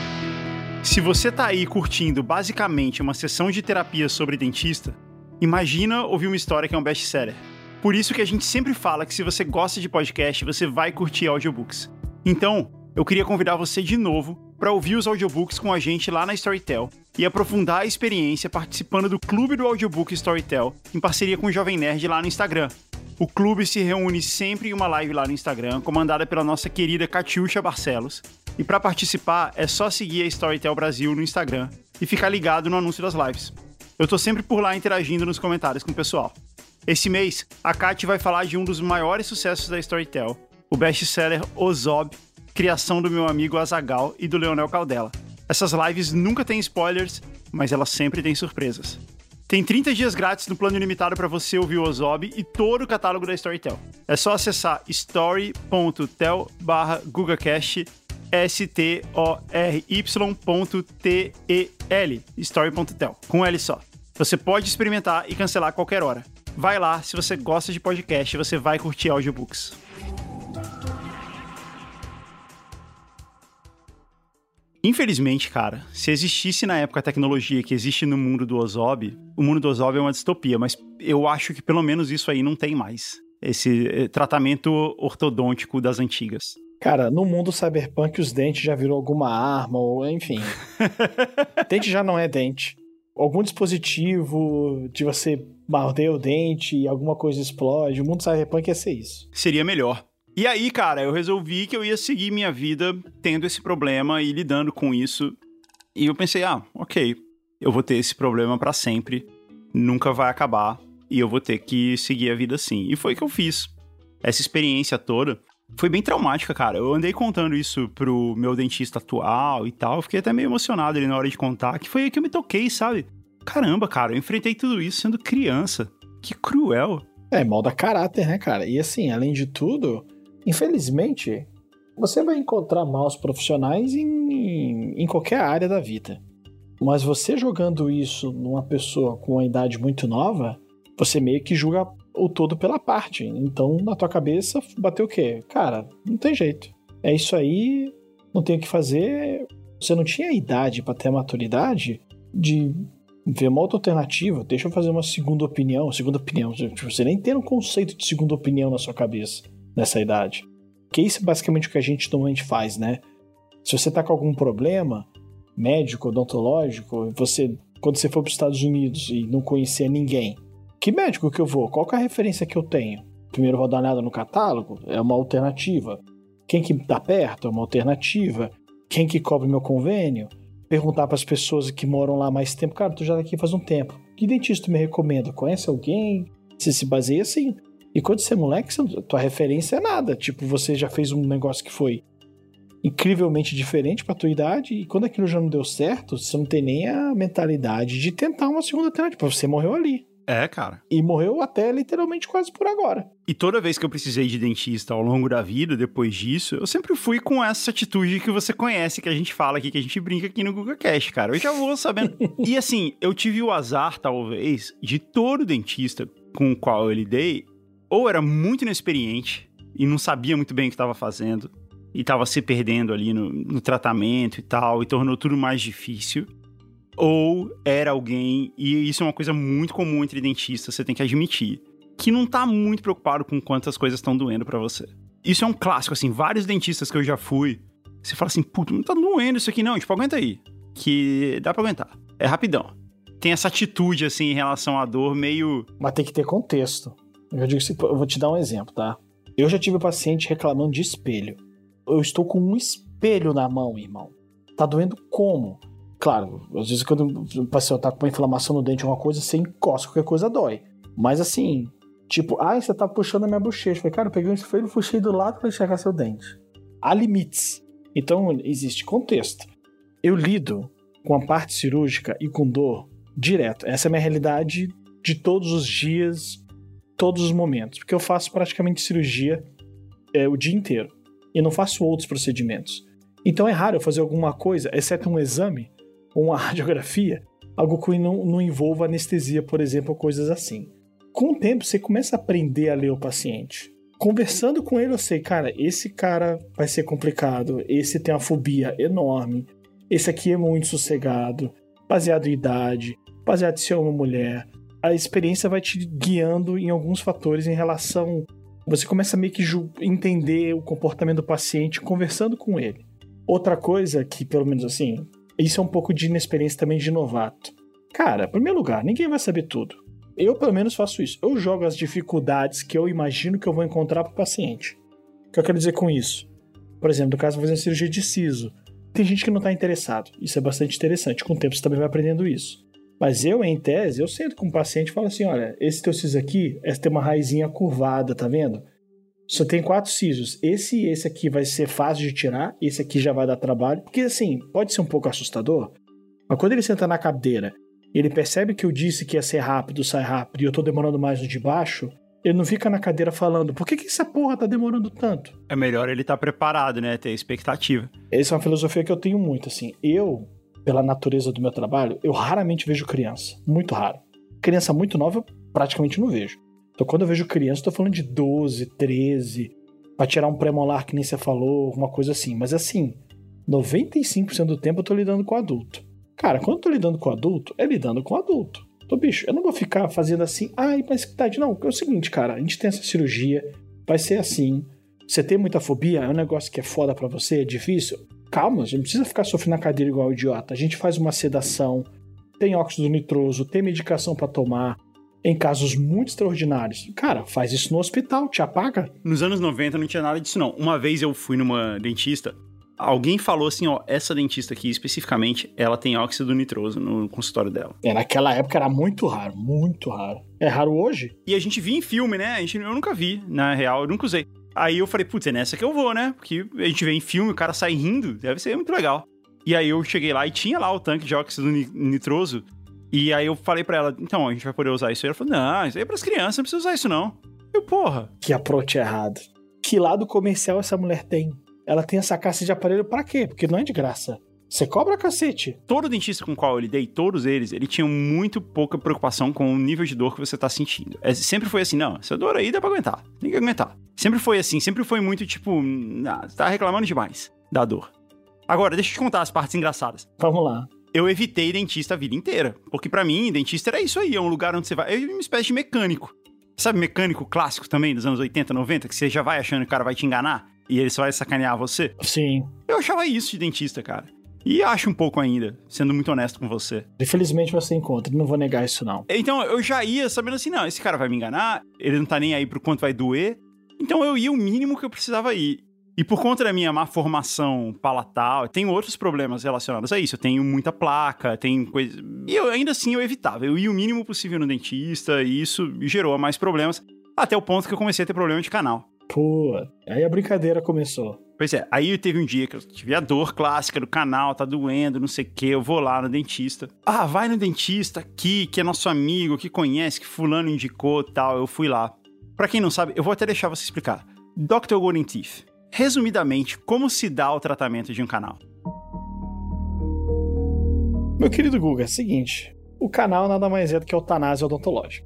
Se você tá aí curtindo basicamente uma sessão de terapia sobre dentista, imagina ouvir uma história que é um best-seller. Por isso que a gente sempre fala que se você gosta de podcast, você vai curtir audiobooks. Então, eu queria convidar você de novo para ouvir os audiobooks com a gente lá na Storytel e aprofundar a experiência participando do Clube do Audiobook Storytel, em parceria com o Jovem Nerd lá no Instagram. O clube se reúne sempre em uma live lá no Instagram, comandada pela nossa querida Catiúcha Barcelos. E para participar, é só seguir a Storytel Brasil no Instagram e ficar ligado no anúncio das lives. Eu tô sempre por lá interagindo nos comentários com o pessoal. Esse mês, a Kati vai falar de um dos maiores sucessos da Storytel, o best-seller Ozob, criação do meu amigo Azaghal e do Leonel Caldela. Essas lives nunca têm spoilers, mas elas sempre têm surpresas. Tem 30 dias grátis no plano ilimitado para você ouvir o Ozob e todo o catálogo da Storytel. É só acessar story.tel/GugaCast, story.tel, story.tel, com L só. Você pode experimentar e cancelar a qualquer hora. Vai lá, se você gosta de podcast, você vai curtir audiobooks. Infelizmente, cara, se existisse na época a tecnologia que existe no mundo do Ozob, o mundo do Ozob é uma distopia, mas eu acho que pelo menos isso aí não tem mais. Esse tratamento ortodôntico das antigas. Cara, no mundo cyberpunk os dentes já virou alguma arma, ou enfim. Dente já não é dente. Algum dispositivo de você morder o dente e alguma coisa explode. O mundo cyberpunk ia ser isso. Seria melhor. E aí, cara, eu resolvi que eu ia seguir minha vida tendo esse problema e lidando com isso. E eu pensei, ok, eu vou ter esse problema pra sempre, nunca vai acabar, e eu vou ter que seguir a vida assim. E foi o que eu fiz. Essa experiência toda foi bem traumática, cara. Eu andei contando isso pro meu dentista atual e tal, eu fiquei até meio emocionado ali na hora de contar, que foi aí que eu me toquei, sabe? Caramba, cara, eu enfrentei tudo isso sendo criança. Que cruel. Molda caráter, né, cara? E assim, além de tudo, infelizmente, você vai encontrar maus profissionais em qualquer área da vida. Mas você jogando isso numa pessoa com uma idade muito nova, você meio que julga o todo pela parte. Então, na tua cabeça, bateu o quê? Cara, não tem jeito. É isso aí, não tem o que fazer. Você não tinha idade pra ter a maturidade de ver uma outra alternativa. Deixa eu fazer uma segunda opinião. Você nem tem um conceito de segunda opinião na sua cabeça nessa idade. Que isso é basicamente o que a gente normalmente faz, né? Se você tá com algum problema médico, odontológico, quando você for para os Estados Unidos e não conhecer ninguém, que médico que eu vou? Qual que é a referência que eu tenho? Primeiro vou dar uma olhada no catálogo? É uma alternativa. Quem que tá perto? É uma alternativa. Quem que cobre meu convênio? Perguntar para as pessoas que moram lá mais tempo. Cara, tu já tá aqui faz um tempo. Que dentista tu me recomenda? Conhece alguém? Você se baseia assim. E quando você é moleque, tua referência é nada. Tipo, você já fez um negócio que foi incrivelmente diferente pra tua idade, e quando aquilo já não deu certo, você não tem nem a mentalidade de tentar uma segunda alternativa. Você morreu ali. É, cara. E morreu até literalmente quase por agora. E toda vez que eu precisei de dentista ao longo da vida, depois disso, eu sempre fui com essa atitude que você conhece, que a gente fala aqui, que a gente brinca aqui no GugaCast, cara. Eu já vou sabendo. E assim, eu tive o azar, talvez, de todo dentista com o qual eu lidei, ou era muito inexperiente e não sabia muito bem o que estava fazendo, e estava se perdendo ali no tratamento e tal, e tornou tudo mais difícil. Ou era alguém, e isso é uma coisa muito comum entre dentistas, você tem que admitir, que não tá muito preocupado com quantas coisas estão doendo pra você. Isso é um clássico, assim, vários dentistas que eu já fui, você fala assim, puto, não tá doendo isso aqui não, tipo, aguenta aí, que dá pra aguentar, é rapidão. Tem essa atitude, assim, em relação à dor, meio... Mas tem que ter contexto. Eu vou te dar um exemplo, tá? Eu já tive paciente reclamando de espelho. Eu estou com um espelho na mão, irmão. Tá doendo como? Claro, às vezes quando o paciente tá com uma inflamação no dente ou alguma coisa, você encosta, qualquer coisa dói. Mas assim, tipo, você tá puxando a minha bochecha. Eu falei, cara, eu peguei um espelho e puxei do lado pra enxergar seu dente. Há limites. Então, existe contexto. Eu lido com a parte cirúrgica e com dor direto. Essa é a minha realidade de todos os dias, todos os momentos. Porque eu faço praticamente cirurgia o dia inteiro. E não faço outros procedimentos. Então é raro eu fazer alguma coisa, exceto um exame ou uma radiografia, algo que não envolva anestesia, por exemplo, ou coisas assim. Com o tempo, você começa a aprender a ler o paciente. Conversando com ele, eu sei, cara, esse cara vai ser complicado, esse tem uma fobia enorme, esse aqui é muito sossegado, baseado em idade, baseado em ser uma mulher. A experiência vai te guiando em alguns fatores em relação... Você começa a meio que entender o comportamento do paciente conversando com ele. Outra coisa que, pelo menos assim, isso é um pouco de inexperiência também de novato. Cara, em primeiro lugar, ninguém vai saber tudo. Eu, pelo menos, faço isso. Eu jogo as dificuldades que eu imagino que eu vou encontrar pro paciente. O que eu quero dizer com isso? Por exemplo, no caso de fazer uma cirurgia de siso, tem gente que não tá interessado. Isso é bastante interessante. Com o tempo você também vai aprendendo isso. Mas eu, em tese, eu sento com o paciente e falo assim, olha, esse teu siso aqui, essa tem uma raizinha curvada, tá vendo? Só tem 4 sisos. Esse aqui vai ser fácil de tirar, esse aqui já vai dar trabalho. Porque, assim, pode ser um pouco assustador, mas quando ele senta na cadeira e ele percebe que eu disse que ia ser rápido, sai rápido, e eu tô demorando mais no de baixo, ele não fica na cadeira falando, por que essa porra tá demorando tanto? É melhor ele estar preparado, né? Ter expectativa. Essa é uma filosofia que eu tenho muito, assim. Eu, pela natureza do meu trabalho, eu raramente vejo criança. Muito raro. Criança muito nova eu praticamente não vejo. Então quando eu vejo criança, eu tô falando de 12, 13, pra tirar um pré-molar que nem você falou, uma coisa assim. Mas assim, 95% do tempo eu tô lidando com adulto. Cara, quando eu tô lidando com adulto, é lidando com adulto. Então, bicho, eu não vou ficar fazendo assim, ai, mas que idade? Não, é o seguinte, cara, a gente tem essa cirurgia, vai ser assim. Você tem muita fobia, é um negócio que é foda pra você, é difícil. Calma, a gente não precisa ficar sofrendo na cadeira igual idiota. A gente faz uma sedação, tem óxido nitroso, tem medicação pra tomar. Em casos muito extraordinários. Cara, faz isso no hospital, te apaga. Nos anos 90 não tinha nada disso, não. Uma vez eu fui numa dentista, alguém falou assim, ó, essa dentista aqui, especificamente, ela tem óxido nitroso no consultório dela. Naquela época era muito raro, muito raro. É raro hoje? E a gente via em filme, né? Eu nunca vi, na real, eu nunca usei. Aí eu falei, putz, é nessa que eu vou, né? Porque a gente vê em filme, o cara sai rindo, deve ser muito legal. E aí eu cheguei lá e tinha lá o tanque de óxido nitroso. E aí eu falei pra ela, então, a gente vai poder usar isso. E ela falou, não, isso aí é pras crianças, não precisa usar isso não. Eu, porra. Que approach errado. Que lado comercial essa mulher tem? Ela tem essa caixa de aparelho pra quê? Porque não é de graça. Você cobra, cacete. Todo dentista com o qual eu lidei, todos eles tinham muito pouca preocupação com o nível de dor que você tá sentindo. Sempre foi assim, não, essa dor aí dá pra aguentar. Tem que aguentar. Sempre foi assim, sempre foi muito tipo, você tá reclamando demais da dor. Agora, deixa eu te contar as partes engraçadas. Vamos lá. Eu evitei dentista a vida inteira. Porque pra mim, dentista era isso aí. É um lugar onde você vai... É uma espécie de mecânico. Sabe mecânico clássico também, dos anos 80, 90? Que você já vai achando que o cara vai te enganar e ele só vai sacanear você? Sim. Eu achava isso de dentista, cara. E acho um pouco ainda, sendo muito honesto com você. Infelizmente você encontra, não vou negar isso não. Então, eu já ia sabendo assim, não, esse cara vai me enganar, ele não tá nem aí pro quanto vai doer. Então eu ia o mínimo que eu precisava ir. E por conta da minha má formação palatal, eu tenho outros problemas relacionados a isso. Eu tenho muita placa, tem coisa... E ainda assim eu evitava. Eu ia o mínimo possível no dentista e isso gerou mais problemas. Até o ponto que eu comecei a ter problema de canal. Pô, aí a brincadeira começou. Pois é, aí teve um dia que eu tive a dor clássica do canal, tá doendo, não sei o que, eu vou lá no dentista. Ah, vai no dentista aqui, que é nosso amigo, que conhece, que fulano indicou e tal. Eu fui lá. Pra quem não sabe, eu vou até deixar você explicar. Dr. Golden Teeth. Resumidamente, como se dá o tratamento de um canal? Meu querido Guga, é o seguinte, o canal nada mais é do que eutanásia odontológica.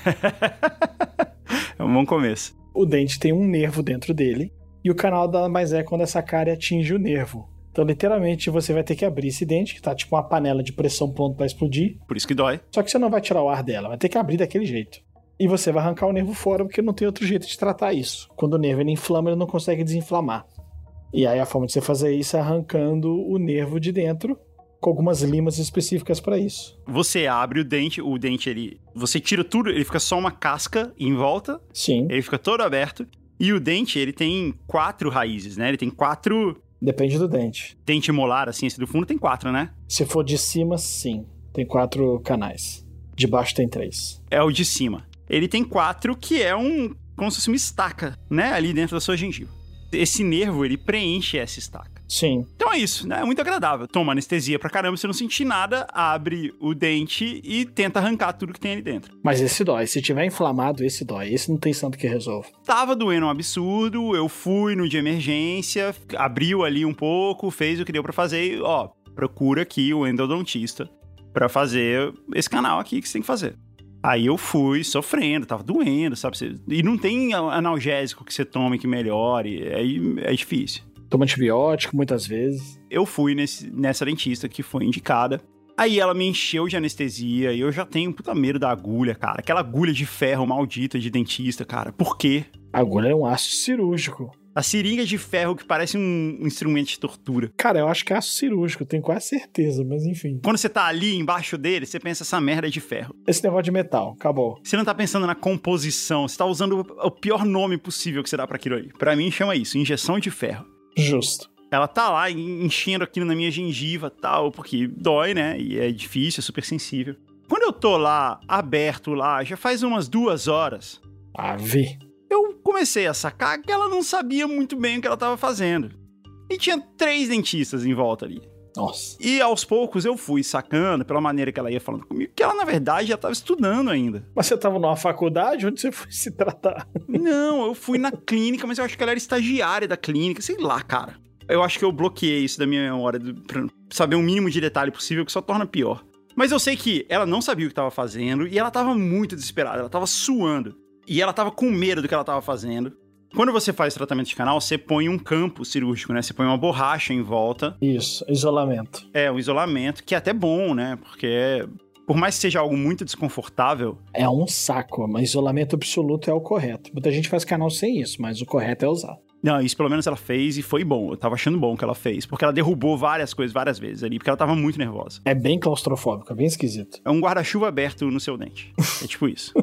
É um bom começo. O dente tem um nervo dentro dele, e o canal nada mais é quando essa cárie atinge o nervo. Então, literalmente, você vai ter que abrir esse dente, que tá tipo uma panela de pressão pronto pra explodir. Por isso que dói. Só que você não vai tirar o ar dela, vai ter que abrir daquele jeito. E você vai arrancar o nervo fora, porque não tem outro jeito de tratar isso. Quando o nervo ele inflama, ele não consegue desinflamar. E aí a forma de você fazer isso é arrancando o nervo de dentro, com algumas limas específicas para isso. Você abre o dente ele... Você tira tudo, ele fica só uma casca em volta. Sim. Ele fica todo aberto. E o dente, ele tem 4 raízes, né? Ele tem 4... Depende do dente. Dente molar, assim, esse do fundo tem 4, né? Se for de cima, sim. Tem 4 canais. De baixo tem 3. É o de cima. Ele tem 4, que é como se fosse uma estaca, né? Ali dentro da sua gengiva. Esse nervo, ele preenche essa estaca. Sim. Então é isso, né? É muito agradável. Toma anestesia pra caramba, você não sentir nada, abre o dente e tenta arrancar tudo que tem ali dentro. Mas esse dói. Se tiver inflamado, esse dói. Esse não tem santo que resolva. Tava doendo um absurdo, eu fui no de emergência, abriu ali um pouco, fez o que deu pra fazer e, ó, procura aqui o endodontista pra fazer esse canal aqui que você tem que fazer. Aí eu fui sofrendo, tava doendo, sabe? E não tem analgésico que você tome que melhore, é difícil. Toma antibiótico muitas vezes. Eu fui nessa dentista que foi indicada. Aí ela me encheu de anestesia e eu já tenho um puta medo da agulha, cara. Aquela agulha de ferro maldita de dentista, cara. Por quê? A agulha é um aço cirúrgico. A seringa de ferro que parece um instrumento de tortura. Cara, eu acho que é aço cirúrgico, tenho quase certeza, mas enfim. Quando você tá ali embaixo dele, você pensa, essa merda é de ferro. Esse negócio de metal, acabou. Você não tá pensando na composição, você tá usando o pior nome possível que você dá pra aquilo aí. Pra mim, chama isso, injeção de ferro. Justo. Ela tá lá enchendo aquilo na minha gengiva e tal, porque dói, né? E é difícil, é super sensível. Quando eu tô lá, aberto lá, já faz umas 2 horas... Vê. Eu comecei a sacar que ela não sabia muito bem o que ela tava fazendo. E tinha 3 dentistas em volta ali. Nossa. E aos poucos eu fui sacando, pela maneira que ela ia falando comigo, que ela, na verdade, já tava estudando ainda. Mas você tava numa faculdade? Onde você foi se tratar? Não, eu fui na clínica, mas eu acho que ela era estagiária da clínica, sei lá, cara. Eu acho que eu bloqueei isso da minha memória pra saber o mínimo de detalhe possível, que só torna pior. Mas eu sei que ela não sabia o que tava fazendo e ela tava muito desesperada, ela tava suando. E ela tava com medo do que ela tava fazendo. Quando você faz tratamento de canal, você põe um campo cirúrgico, né? Você põe uma borracha em volta. Isso, isolamento. Um isolamento, que é até bom, né? Porque por mais que seja algo muito desconfortável... É um saco, mas isolamento absoluto é o correto. Muita gente faz canal sem isso, mas o correto é usar. Não, isso pelo menos ela fez e foi bom. Eu tava achando bom o que ela fez, porque ela derrubou várias coisas várias vezes ali, porque ela tava muito nervosa. É bem claustrofóbico, é bem esquisito. É um guarda-chuva aberto no seu dente. É tipo isso.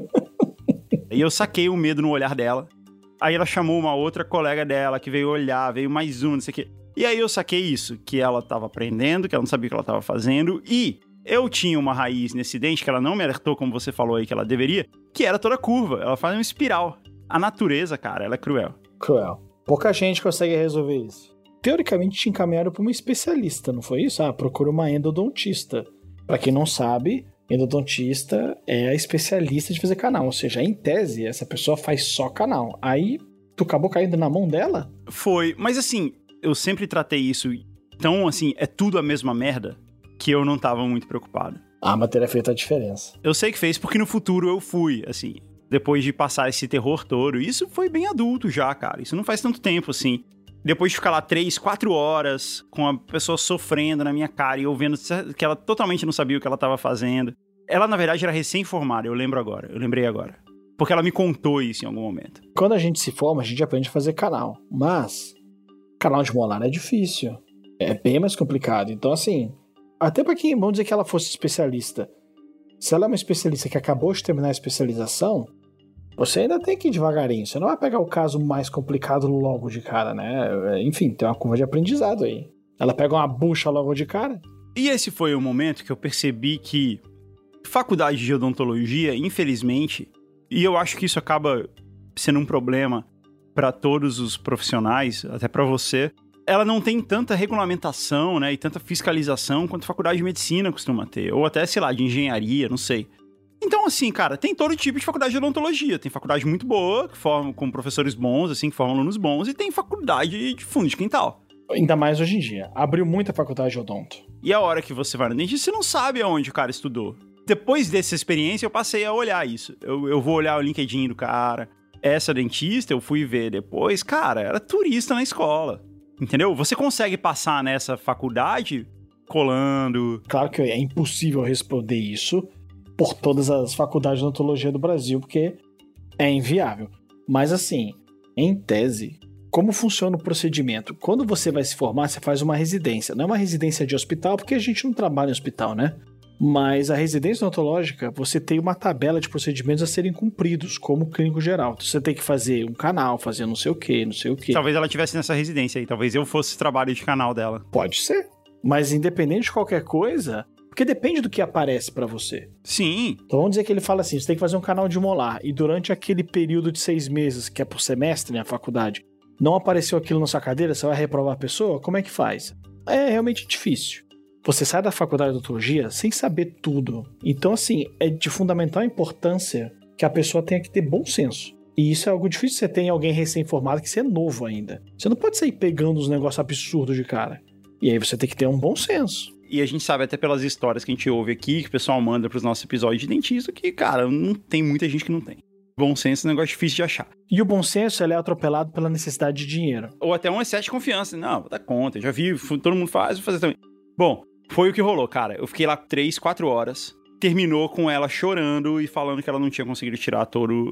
E eu saquei o medo no olhar dela. Aí ela chamou uma outra colega dela que veio olhar, veio mais uma, não sei o quê. E aí eu saquei isso, que ela tava aprendendo, que ela não sabia o que ela tava fazendo. E eu tinha uma raiz nesse dente que ela não me alertou, como você falou aí que ela deveria, que era toda curva. Ela faz uma espiral. A natureza, cara, ela é cruel. Cruel. Pouca gente consegue resolver isso. Teoricamente te encaminharam para uma especialista, não foi isso? Procura uma endodontista. Pra quem não sabe... Endodontista é a especialista de fazer canal, ou seja, em tese, essa pessoa faz só canal. Aí, tu acabou caindo na mão dela? Foi, mas assim, eu sempre tratei isso tão, assim, é tudo a mesma merda, que eu não tava muito preocupado. Mas teria feito a diferença. Eu sei que fez, porque no futuro eu fui, assim, depois de passar esse terror todo. Isso foi bem adulto já, cara, isso não faz tanto tempo, assim. Depois de ficar lá 3, 4 horas com a pessoa sofrendo na minha cara e eu vendo que ela totalmente não sabia o que ela estava fazendo. Ela, na verdade, era recém-formada, eu lembrei agora. Porque ela me contou isso em algum momento. Quando a gente se forma, a gente aprende a fazer canal. Mas, canal de molar é difícil. É bem mais complicado. Então, assim, até pra quem, vamos dizer que ela fosse especialista. Se ela é uma especialista que acabou de terminar a especialização... Você ainda tem que ir devagarinho, você não vai pegar o caso mais complicado logo de cara, né? Enfim, tem uma curva de aprendizado aí. Ela pega uma bucha logo de cara. E esse foi o momento que eu percebi que faculdade de odontologia, infelizmente, e eu acho que isso acaba sendo um problema para todos os profissionais, até para você, ela não tem tanta regulamentação, né, e tanta fiscalização quanto a faculdade de medicina costuma ter, ou até, sei lá, de engenharia, não sei. Então, assim, cara, tem todo tipo de faculdade de odontologia. Tem faculdade muito boa, que forma com professores bons, assim, que formam alunos bons, e tem faculdade de fundo de quintal. Ainda mais hoje em dia. Abriu muita faculdade de odonto. E a hora que você vai no dentista, você não sabe aonde o cara estudou. Depois dessa experiência, eu passei a olhar isso. Eu vou olhar o LinkedIn do cara. Essa dentista, eu fui ver depois, cara, era turista na escola. Entendeu? Você consegue passar nessa faculdade colando. Claro que é impossível responder isso por todas as faculdades de odontologia do Brasil, porque é inviável. Mas assim, em tese, como funciona o procedimento? Quando você vai se formar, você faz uma residência. Não é uma residência de hospital, porque a gente não trabalha em hospital, né? Mas a residência odontológica, você tem uma tabela de procedimentos a serem cumpridos, como clínico geral. Então, você tem que fazer um canal, fazer não sei o quê, não sei o quê. Talvez ela estivesse nessa residência aí, talvez eu fosse trabalho de canal dela. Pode ser. Mas independente de qualquer coisa... Porque depende do que aparece pra você. Sim. Então vamos dizer que ele fala assim, você tem que fazer um canal de molar, e durante aquele período de 6 meses, que é por semestre, né, a faculdade, não apareceu aquilo na sua cadeira, você vai reprovar a pessoa? Como é que faz? É realmente difícil. Você sai da faculdade de odontologia sem saber tudo. Então, assim, é de fundamental importância que a pessoa tenha que ter bom senso. E isso é algo difícil, você tem alguém recém-formado que você é novo ainda. Você não pode sair pegando os negócios absurdos de cara. E aí você tem que ter um bom senso. E a gente sabe até pelas histórias que a gente ouve aqui, que o pessoal manda pros nossos episódios de dentista, que, cara, não tem muita gente que não tem. Bom senso é um negócio difícil de achar. E o bom senso, ele é atropelado pela necessidade de dinheiro. Ou até um excesso de confiança. Não, vou dar conta, já vi, todo mundo faz, vou fazer também. Bom, foi o que rolou, cara. Eu fiquei lá 3, 4 horas, terminou com ela chorando e falando que ela não tinha conseguido tirar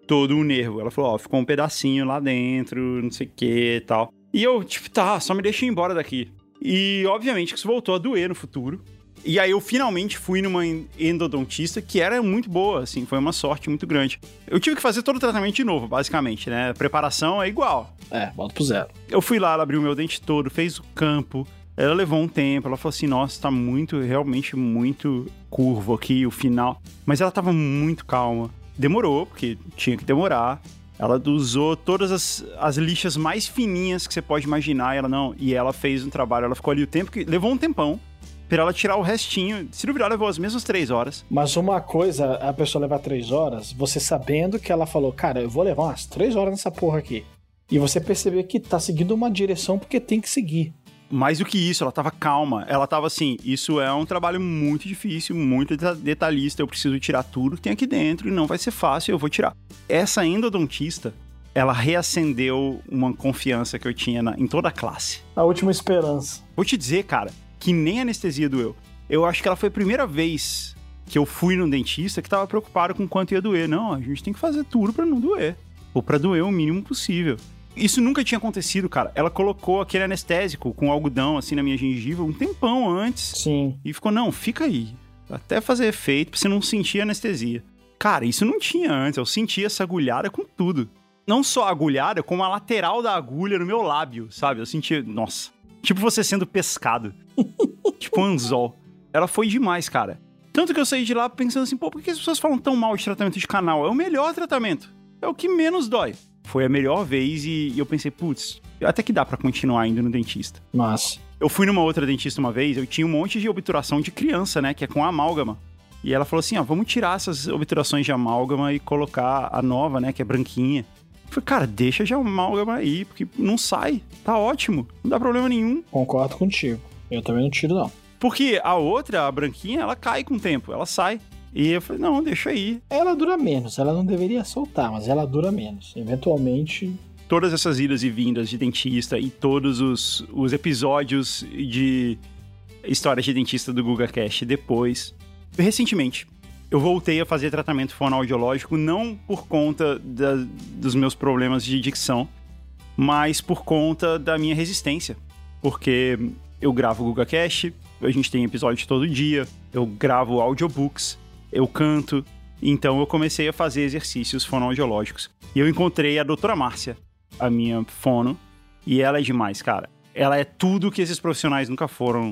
todo o nervo. Ela falou, ó, ficou um pedacinho lá dentro, não sei o que e tal. E eu, tipo, tá, só me deixa ir embora daqui. E, obviamente, que isso voltou a doer no futuro. E aí eu finalmente fui numa endodontista que era muito boa, assim, foi uma sorte muito grande. Eu tive que fazer todo o tratamento de novo, basicamente, né? A preparação é igual. Volta pro zero. Eu fui lá, ela abriu meu dente todo, fez o campo. Ela levou um tempo, ela falou assim, nossa, tá realmente muito curvo aqui, o final. Mas ela tava muito calma. Demorou, porque tinha que demorar. Ela usou todas as lixas mais fininhas que você pode imaginar, e ela fez um trabalho, ela ficou ali o tempo que... Levou um tempão. Pra ela tirar o restinho. Se duvidar, levou as mesmas 3 horas. Mas uma coisa, a pessoa levar 3 horas, você sabendo que ela falou, cara, eu vou levar umas 3 horas nessa porra aqui. E você perceber que tá seguindo uma direção porque tem que seguir. Mais do que isso, ela tava calma. Ela tava assim, isso é um trabalho muito difícil, muito detalhista, eu preciso tirar tudo que tem aqui dentro e não vai ser fácil, eu vou tirar. Essa endodontista, ela reacendeu uma confiança que eu tinha em toda a classe. A última esperança. Vou te dizer, cara, que nem anestesia doeu. Eu acho que ela foi a primeira vez que eu fui num dentista que tava preocupado com quanto ia doer. Não, a gente tem que fazer tudo pra não doer. Ou pra doer o mínimo possível. Isso nunca tinha acontecido, cara. Ela colocou aquele anestésico com algodão, assim, na minha gengiva um tempão antes. Sim. E ficou, não, fica aí. Até fazer efeito pra você não sentir anestesia. Cara, isso não tinha antes. Eu sentia essa agulhada com tudo. Não só a agulhada, como a lateral da agulha no meu lábio, sabe? Eu sentia, nossa... Tipo você sendo pescado. Tipo um anzol. Ela foi demais, cara. Tanto que eu saí de lá pensando assim, pô, por que as pessoas falam tão mal de tratamento de canal? É o melhor tratamento. É o que menos dói. Foi a melhor vez e eu pensei, putz, até que dá pra continuar indo no dentista. Massa. Eu fui numa outra dentista uma vez, eu tinha um monte de obturação de criança, né, que é com amálgama. E ela falou assim, ó, vamos tirar essas obturações de amálgama e colocar a nova, né, que é branquinha. Eu falei, cara, deixa de amálgama aí, porque não sai, tá ótimo, não dá problema nenhum. Concordo contigo, eu também não tiro não. Porque a outra, a branquinha, ela cai com o tempo, ela sai. E eu falei, não, deixa aí. Ela dura menos, ela não deveria soltar, mas ela dura menos. Eventualmente... Todas essas idas e vindas de dentista e todos os episódios de histórias de dentista do GugaCast depois. Recentemente, eu voltei a fazer tratamento fonoaudiológico não por conta dos meus problemas de dicção, mas por conta da minha resistência. Porque eu gravo o GugaCast, a gente tem episódio todo dia, eu gravo audiobooks, eu canto, então eu comecei a fazer exercícios fonoaudiológicos. E eu encontrei a doutora Márcia, a minha fono, e ela é demais, cara. Ela é tudo que esses profissionais nunca foram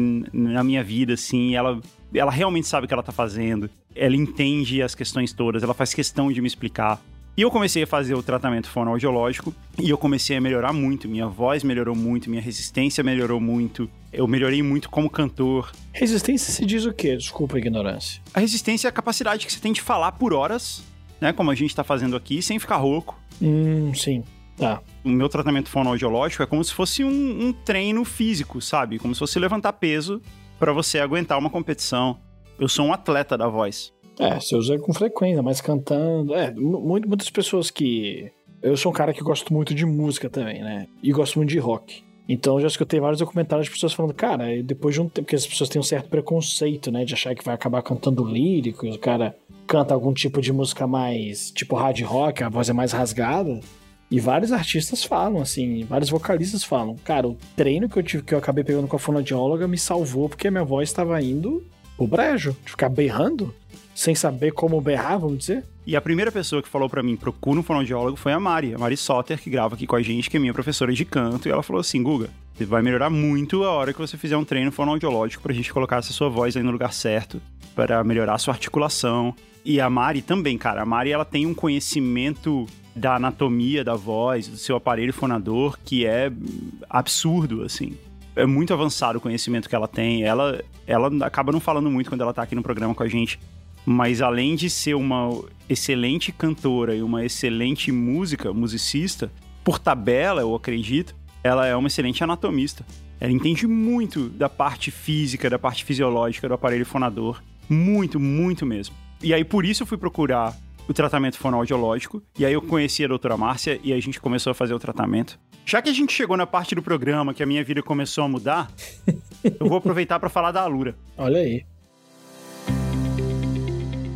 na minha vida, assim. Ela realmente sabe o que ela tá fazendo. Ela entende as questões todas, ela faz questão de me explicar. E eu comecei a fazer o tratamento fonoaudiológico e eu comecei a melhorar muito. Minha voz melhorou muito, minha resistência melhorou muito. Eu melhorei muito como cantor. Resistência se diz o quê? Desculpa a ignorância. A resistência é a capacidade que você tem de falar por horas, né? Como a gente tá fazendo aqui, sem ficar rouco. Sim. Tá. O meu tratamento fonoaudiológico é como se fosse um treino físico, sabe? Como se fosse levantar peso pra você aguentar uma competição. Eu sou um atleta da voz. Você usa com frequência, mas cantando. Muitas pessoas que... Eu sou um cara que gosto muito de música também, né? E gosto muito de rock. Então eu já escutei vários documentários de pessoas falando, cara, depois de um tempo, porque as pessoas têm um certo preconceito, né? De achar que vai acabar cantando lírico, e o cara canta algum tipo de música mais, tipo hard rock, a voz é mais rasgada. E vários artistas falam, assim, vários vocalistas falam, cara, o treino que eu acabei pegando com a fonoaudióloga me salvou porque a minha voz estava indo pro brejo, de ficar berrando, sem saber como berrar, vamos dizer. E a primeira pessoa que falou pra mim, procura um fonoaudiólogo, foi a Mari Soter, que grava aqui com a gente, que é minha professora de canto, e ela falou assim, Guga, você vai melhorar muito a hora que você fizer um treino fonoaudiológico pra gente colocar essa sua voz aí no lugar certo, para melhorar a sua articulação. E a Mari também, cara, a Mari, ela tem um conhecimento da anatomia da voz, do seu aparelho fonador, que é absurdo, assim. É muito avançado o conhecimento que ela tem. Ela acaba não falando muito quando ela tá aqui no programa com a gente, mas além de ser uma excelente cantora e uma excelente musicista, por tabela, eu acredito, ela é uma excelente anatomista. Ela entende muito da parte física, da parte fisiológica do aparelho fonador. Muito, muito mesmo. E aí, por isso, eu fui procurar o tratamento fonoaudiológico, e aí eu conheci a doutora Márcia e a gente começou a fazer o tratamento. Já que a gente chegou na parte do programa que a minha vida começou a mudar, eu vou aproveitar para falar da Alura. Olha aí.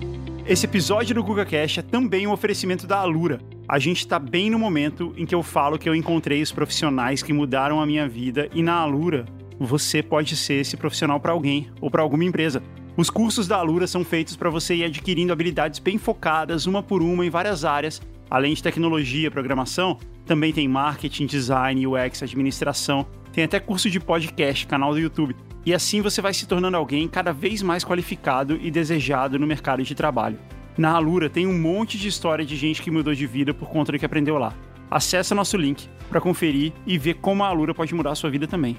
Esse episódio do GugaCast é também um oferecimento da Alura. A gente tá bem no momento em que eu falo que eu encontrei os profissionais que mudaram a minha vida e na Alura você pode ser esse profissional para alguém ou para alguma empresa. Os cursos da Alura são feitos para você ir adquirindo habilidades bem focadas, uma por uma, em várias áreas. Além de tecnologia, programação, também tem marketing, design, UX, administração. Tem até curso de podcast, canal do YouTube. E assim você vai se tornando alguém cada vez mais qualificado e desejado no mercado de trabalho. Na Alura tem um monte de história de gente que mudou de vida por conta do que aprendeu lá. Acesse nosso link para conferir e ver como a Alura pode mudar a sua vida também.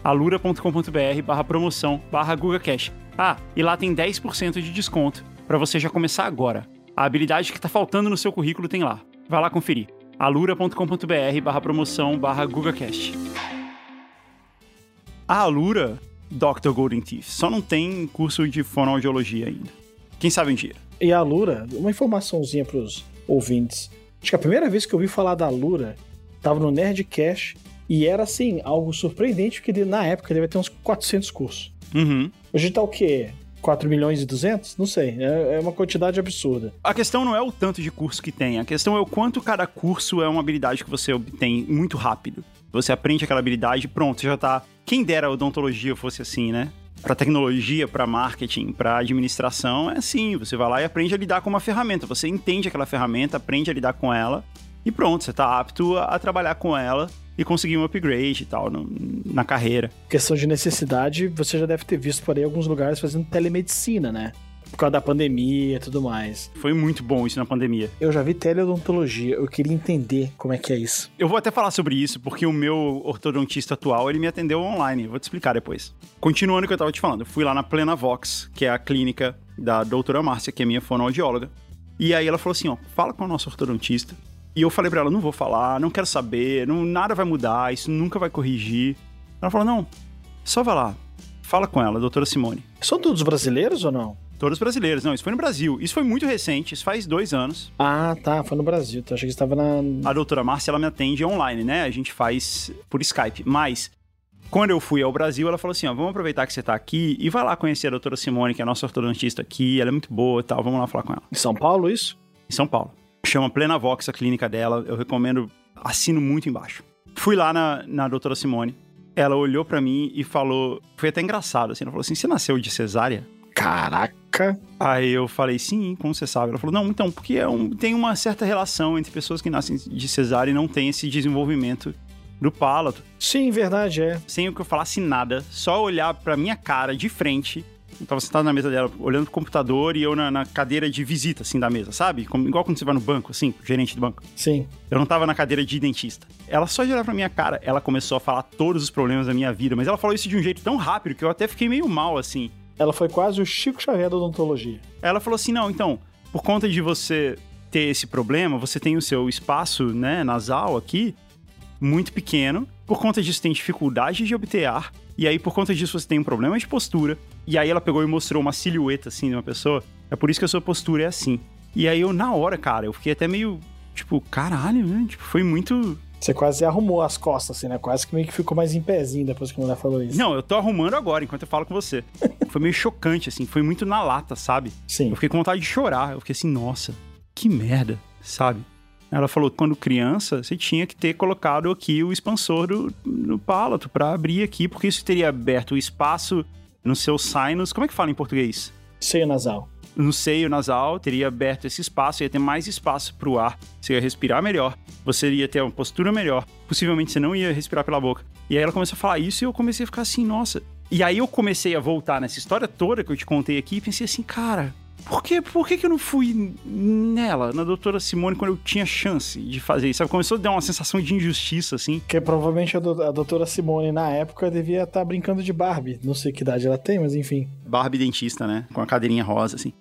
alura.com.br/promoção/GugaCast. E lá tem 10% de desconto para você já começar agora. A habilidade que está faltando no seu currículo tem lá. Vai lá conferir. alura.com.br/promoção/GugaCast. A Alura, Dr. Golden Teeth, só não tem curso de fonoaudiologia ainda. Quem sabe um dia. E a Alura, uma informaçãozinha pros ouvintes. Acho que a primeira vez que eu ouvi falar da Alura tava no Nerdcast e era, assim, algo surpreendente, porque na época deve ter uns 400 cursos. Uhum. Hoje tá o quê? 4 milhões e 200? Não sei, é uma quantidade absurda. A questão não é o tanto de curso que tem, a questão é o quanto cada curso é uma habilidade que você obtém muito rápido. Você aprende aquela habilidade, pronto, você já tá... Quem dera a odontologia fosse assim, né? Pra tecnologia, pra marketing, pra administração, é assim, você vai lá e aprende a lidar com uma ferramenta, você entende aquela ferramenta, aprende a lidar com ela e pronto, você tá apto a trabalhar com ela e conseguir um upgrade e tal na carreira. Questão de necessidade, você já deve ter visto por aí alguns lugares fazendo telemedicina, né? Por causa da pandemia e tudo mais. Foi muito bom isso na pandemia. Eu já vi teleodontologia, eu queria entender como é que é isso. Eu vou até falar sobre isso, porque o meu ortodontista atual, ele me atendeu online. Eu vou te explicar depois. Continuando o que eu tava te falando, eu fui lá na Plenavox, que é a clínica da doutora Márcia, que é minha fonoaudióloga. E aí ela falou assim, ó, fala com o nosso ortodontista. E eu falei pra ela, não vou falar, não quero saber, nada vai mudar, isso nunca vai corrigir. Ela falou, não, só vai lá, fala com ela, doutora Simone. São todos brasileiros ou não? Todos brasileiros, não, isso foi no Brasil. Isso foi muito recente, isso faz 2 anos. Ah, tá, foi no Brasil, então achei que estava na... A doutora Márcia, ela me atende online, né? A gente faz por Skype. Mas, quando eu fui ao Brasil, ela falou assim, ó, vamos aproveitar que você tá aqui e vai lá conhecer a doutora Simone, que é a nossa ortodontista aqui, ela é muito boa e tal, vamos lá falar com ela. Em São Paulo, isso? Em São Paulo. Chama Plenavox, a clínica dela, eu recomendo, assino muito embaixo. Fui lá na doutora Simone, ela olhou pra mim e falou, foi até engraçado, assim, ela falou assim, você nasceu de cesárea? Caraca! Aí eu falei, sim, como você sabe? Ela falou, não, então, porque tem uma certa relação entre pessoas que nascem de cesárea e não tem esse desenvolvimento do palato. Sim, verdade, é. Sem que eu falasse nada, só olhar pra minha cara de frente. Eu tava sentado na mesa dela, olhando pro computador e eu na cadeira de visita, assim, da mesa, sabe? Igual quando você vai no banco, assim, gerente do banco. Sim. Eu não tava na cadeira de dentista. Ela só de olhar pra minha cara, ela começou a falar todos os problemas da minha vida, mas ela falou isso de um jeito tão rápido que eu até fiquei meio mal, assim. Ela foi quase o Chico Xavier da odontologia. Ela falou assim, não, então, por conta de você ter esse problema, você tem o seu espaço, né, nasal aqui, muito pequeno. Por conta disso, tem dificuldade de obter ar. E aí, por conta disso, você tem um problema de postura. E aí, ela pegou e mostrou uma silhueta, assim, de uma pessoa. É por isso que a sua postura é assim. E aí, eu, na hora, cara, eu fiquei até meio, tipo, caralho, né? Tipo, foi muito... Você quase arrumou as costas, assim, né? Quase que meio que ficou mais em pezinho depois que a mulher falou isso. Não, eu tô arrumando agora, enquanto eu falo com você. Foi meio chocante, assim. Foi muito na lata, sabe? Sim. Eu fiquei com vontade de chorar. Eu fiquei assim, nossa, que merda, sabe? Ela falou que quando criança, você tinha que ter colocado aqui o expansor no palato pra abrir aqui, porque isso teria aberto o espaço no seu sinus. Como é que fala em português? Seio nasal. No seio nasal, teria aberto esse espaço, ia ter mais espaço pro ar, você ia respirar melhor, você ia ter uma postura melhor, possivelmente você não ia respirar pela boca. E aí ela começou a falar isso e eu comecei a ficar assim, nossa. E aí eu comecei a voltar nessa história toda que eu te contei aqui e pensei assim, cara, por que eu não fui nela, na doutora Simone, quando eu tinha chance de fazer isso? Sabe? Começou a dar uma sensação de injustiça, assim. Porque provavelmente a doutora Simone, na época, devia estar brincando de Barbie. Não sei que idade ela tem, mas enfim. Barbie dentista, né? Com a cadeirinha rosa, assim.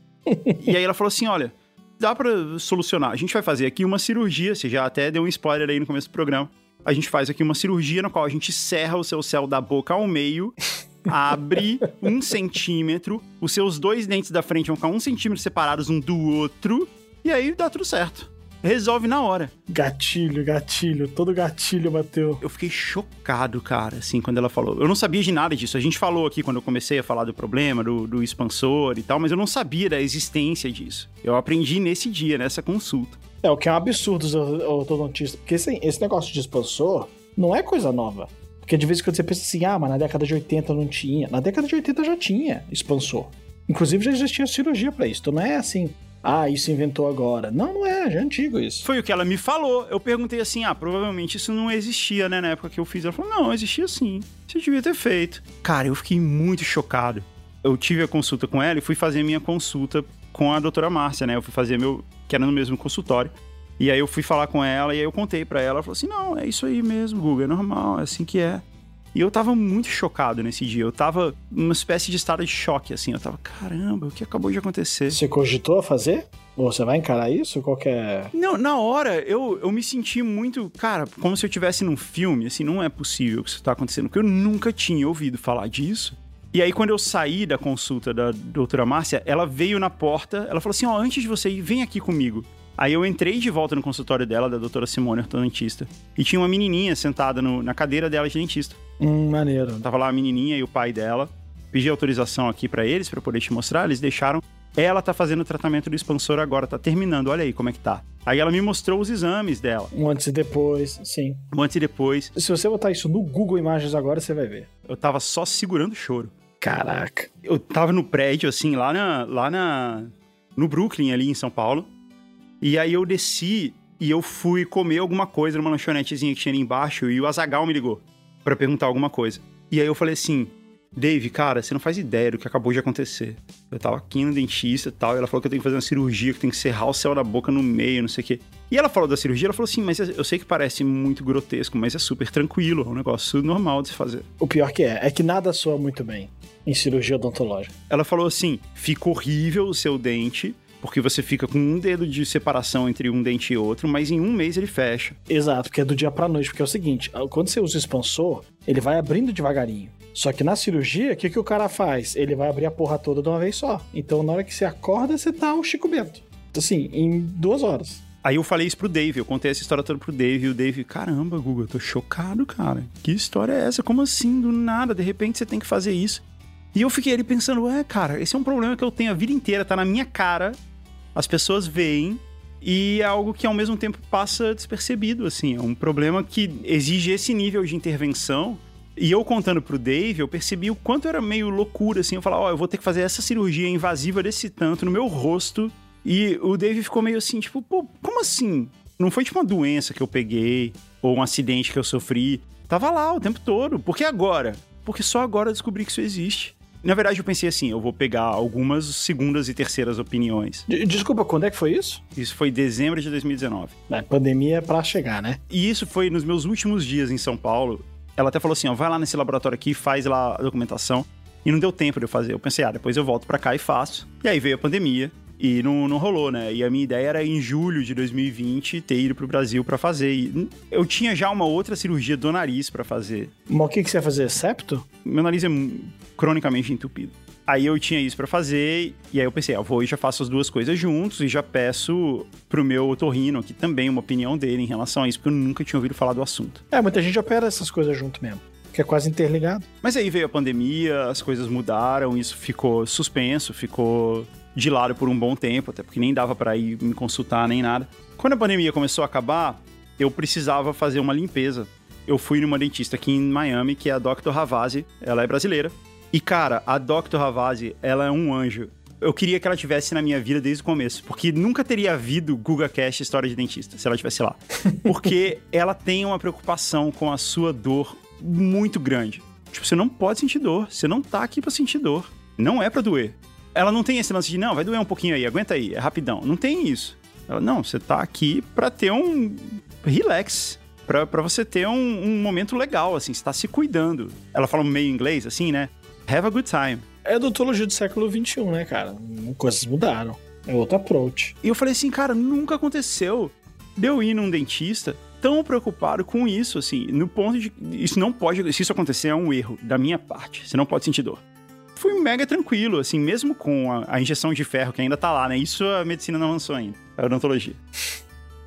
E aí ela falou assim, olha, dá pra solucionar. A gente vai fazer aqui uma cirurgia, você já até deu um spoiler aí no começo do programa. A gente faz aqui uma cirurgia na qual a gente serra o seu céu da boca ao meio... abre 1 centímetro, os seus 2 dentes da frente vão ficar 1 centímetro separados um do outro, e aí dá tudo certo. resolve na hora. Gatilho, todo gatilho bateu. Eu fiquei chocado, cara, assim, quando ela falou. Eu não sabia de nada disso. A gente falou aqui quando eu comecei a falar do problema, do expansor e tal, mas eu não sabia da existência disso. Eu aprendi nesse dia, nessa consulta. O que é um absurdo os ortodontistas, porque esse negócio de expansor não é coisa nova. Porque de vez em quando você pensa assim, mas na década de 80 não tinha. Na década de 80 já tinha expansor. Inclusive já existia cirurgia pra isso. Então não é assim, isso inventou agora. Não é, já é antigo isso. Foi o que ela me falou. Eu perguntei assim, provavelmente isso não existia, né, na época que eu fiz. Ela falou, não, existia sim. Você devia ter feito. Cara, eu fiquei muito chocado. Eu tive a consulta com ela e fui fazer minha consulta com a doutora Márcia, né? Eu fui fazer que era no mesmo consultório. E aí eu fui falar com ela e aí eu contei pra ela. Ela falou assim, não, é isso aí mesmo, Guga, é normal, é assim que é. E eu tava muito chocado nesse dia. Eu tava numa espécie de estado de choque, assim. Eu tava, caramba, o que acabou de acontecer? Você cogitou fazer? Ou você vai encarar isso? Qual que é? Não, na hora, eu me senti muito, cara, como se eu estivesse num filme, assim, não é possível que isso tá acontecendo, porque eu nunca tinha ouvido falar disso. E aí, quando eu saí da consulta da doutora Márcia, ela veio na porta, ela falou assim, antes de você ir, vem aqui comigo. Aí eu entrei de volta no consultório dela, da doutora Simone, ortodontista, e tinha uma menininha sentada na cadeira dela de dentista. Maneiro. Tava lá a menininha e o pai dela. Pedi autorização aqui pra eles, pra poder te mostrar, eles deixaram. Ela tá fazendo o tratamento do expansor agora, tá terminando, olha aí como é que tá. Aí ela me mostrou os exames dela. Um antes e depois, sim. Um antes e depois. Se você botar isso no Google Imagens agora, você vai ver. Eu tava só segurando o choro. Caraca. Eu tava no prédio, assim, no Brooklyn, ali em São Paulo. E aí eu desci e eu fui comer alguma coisa numa lanchonetezinha que tinha ali embaixo e o Azaghal me ligou pra perguntar alguma coisa. E aí eu falei assim, Dave, cara, você não faz ideia do que acabou de acontecer. Eu tava aqui no dentista e tal, e ela falou que eu tenho que fazer uma cirurgia, que tem que serrar o céu da boca no meio, não sei o quê. E ela falou da cirurgia, ela falou assim, mas eu sei que parece muito grotesco, mas é super tranquilo, é um negócio normal de se fazer. O pior que é que nada soa muito bem em cirurgia odontológica. Ela falou assim, fica horrível o seu dente, porque você fica com um dedo de separação entre um dente e outro, mas em um mês ele fecha. Exato, porque é do dia pra noite, porque é o seguinte, quando você usa o expansor, ele vai abrindo devagarinho. Só que na cirurgia, o que o cara faz? Ele vai abrir a porra toda de uma vez só. Então na hora que você acorda, você tá um Chico Bento. Assim, em 2 horas. Aí eu falei isso pro Dave, eu contei essa história toda pro Dave, e o Dave, caramba, Guga, eu tô chocado, cara. Que história é essa? Como assim? Do nada, de repente você tem que fazer isso. E eu fiquei ali pensando, cara, esse é um problema que eu tenho a vida inteira, tá na minha cara. As pessoas veem e é algo que ao mesmo tempo passa despercebido, assim. É um problema que exige esse nível de intervenção. E eu contando pro Dave, eu percebi o quanto era meio loucura, assim. Eu falava, eu vou ter que fazer essa cirurgia invasiva desse tanto no meu rosto. E o Dave ficou meio assim, tipo, pô, como assim? Não foi tipo uma doença que eu peguei ou um acidente que eu sofri. Tava lá o tempo todo. Por que agora? Porque só agora eu descobri que isso existe. Na verdade, eu pensei assim, eu vou pegar algumas segundas e terceiras opiniões. Desculpa, quando é que foi isso? Isso foi em dezembro de 2019. Pandemia é pra chegar, né? E isso foi nos meus últimos dias em São Paulo. Ela até falou assim, vai lá nesse laboratório aqui, faz lá a documentação. E não deu tempo de eu fazer. Eu pensei, depois eu volto pra cá e faço. E aí veio a pandemia. E não rolou, né? E a minha ideia era, em julho de 2020, ter ido pro Brasil pra fazer. E eu tinha já uma outra cirurgia do nariz pra fazer. Mas o que você ia fazer? Septo? Meu nariz é cronicamente entupido. Aí eu tinha isso pra fazer, e aí eu pensei, eu vou e já faço as duas coisas juntos, e já peço pro meu otorrino, que também uma opinião dele em relação a isso, porque eu nunca tinha ouvido falar do assunto. Muita gente opera essas coisas junto mesmo. Que é quase interligado. Mas aí veio a pandemia, as coisas mudaram, isso ficou suspenso, ficou de lado por um bom tempo, até porque nem dava pra ir me consultar nem nada. Quando a pandemia começou a acabar, eu precisava fazer uma limpeza. Eu fui numa dentista aqui em Miami, que é a Dr. Ravazzi, ela é brasileira. E cara, a Dr. Ravazzi, ela é um anjo. Eu queria que ela tivesse na minha vida desde o começo, porque nunca teria havido GugaCast História de Dentista, se ela estivesse lá. Porque ela tem uma preocupação com a sua dor muito grande. Tipo, você não pode sentir dor, você não tá aqui pra sentir dor. Não é pra doer. Ela não tem esse lance de, não, vai doer um pouquinho aí, aguenta aí, é rapidão. Não tem isso. Ela, não, você tá aqui pra ter um relax, pra você ter um momento legal, assim, você tá se cuidando. Ela fala meio inglês, assim, né? Have a good time. É odontologia do século XXI, né, cara? Coisas mudaram. É outro approach. E eu falei assim, cara, nunca aconteceu de eu ir num dentista tão preocupado com isso, assim, no ponto de... Isso não pode... Se isso acontecer, é um erro da minha parte. Você não pode sentir dor. Fui mega tranquilo, assim, mesmo com a injeção de ferro que ainda tá lá, né? Isso a medicina não avançou ainda, a odontologia.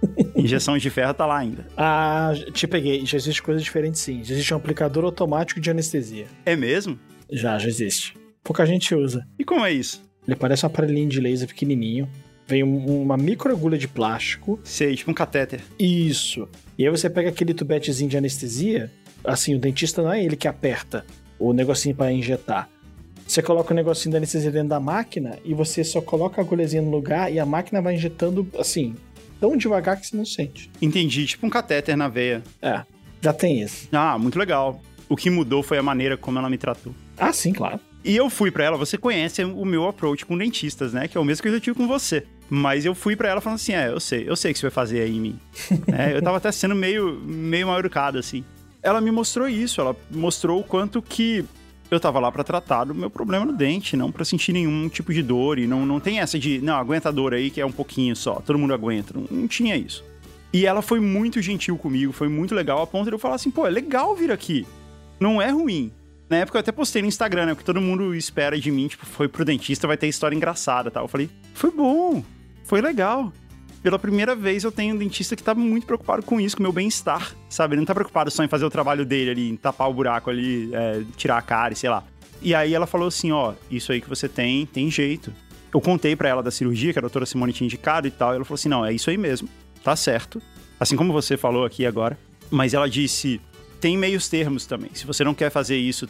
Injeção de ferro tá lá ainda. Ah, te peguei. Já existe coisa diferente, sim. Já existe um aplicador automático de anestesia. É mesmo? Já existe. Pouca gente usa. E como é isso? Ele parece um aparelhinho de laser pequenininho. Vem uma microagulha de plástico. Sei, tipo um catéter. Isso. E aí você pega aquele tubetezinho de anestesia. Assim, o dentista não é ele que aperta o negocinho pra injetar. Você coloca o negocinho da anestesia dentro da máquina e você só coloca a agulhazinha no lugar e a máquina vai injetando, assim, tão devagar que você não sente. Entendi, tipo um catéter na veia. É, já tem isso. Ah, muito legal. O que mudou foi a maneira como ela me tratou. Ah, sim, claro. E eu fui pra ela, você conhece o meu approach com dentistas, né? Que é o mesmo que eu já tive com você. Mas eu fui pra ela falando assim, eu sei o que você vai fazer aí em mim. Eu tava até sendo meio mal educado, assim. Ela me mostrou isso, ela mostrou o quanto que eu tava lá pra tratar do meu problema no dente, não pra sentir nenhum tipo de dor. E não tem essa de, não, aguenta a dor aí que é um pouquinho só, todo mundo aguenta. Não tinha isso. E ela foi muito gentil comigo, foi muito legal, a ponto de eu falar assim, pô, é legal vir aqui. Não é ruim. Na época eu até postei no Instagram, né? Porque todo mundo espera de mim, tipo, foi pro dentista, vai ter história engraçada e tal. Eu falei, foi bom, foi legal. Pela primeira vez eu tenho um dentista que tá muito preocupado com isso, com o meu bem-estar, sabe? Ele não tá preocupado só em fazer o trabalho dele ali, em tapar o buraco ali, tirar a cárie, sei lá. E aí ela falou assim, isso aí que você tem jeito. Eu contei pra ela da cirurgia, que a doutora Simone tinha indicado e tal, e ela falou assim, não, é isso aí mesmo, tá certo. Assim como você falou aqui agora. Mas ela disse, tem meios termos também. Se você não quer fazer isso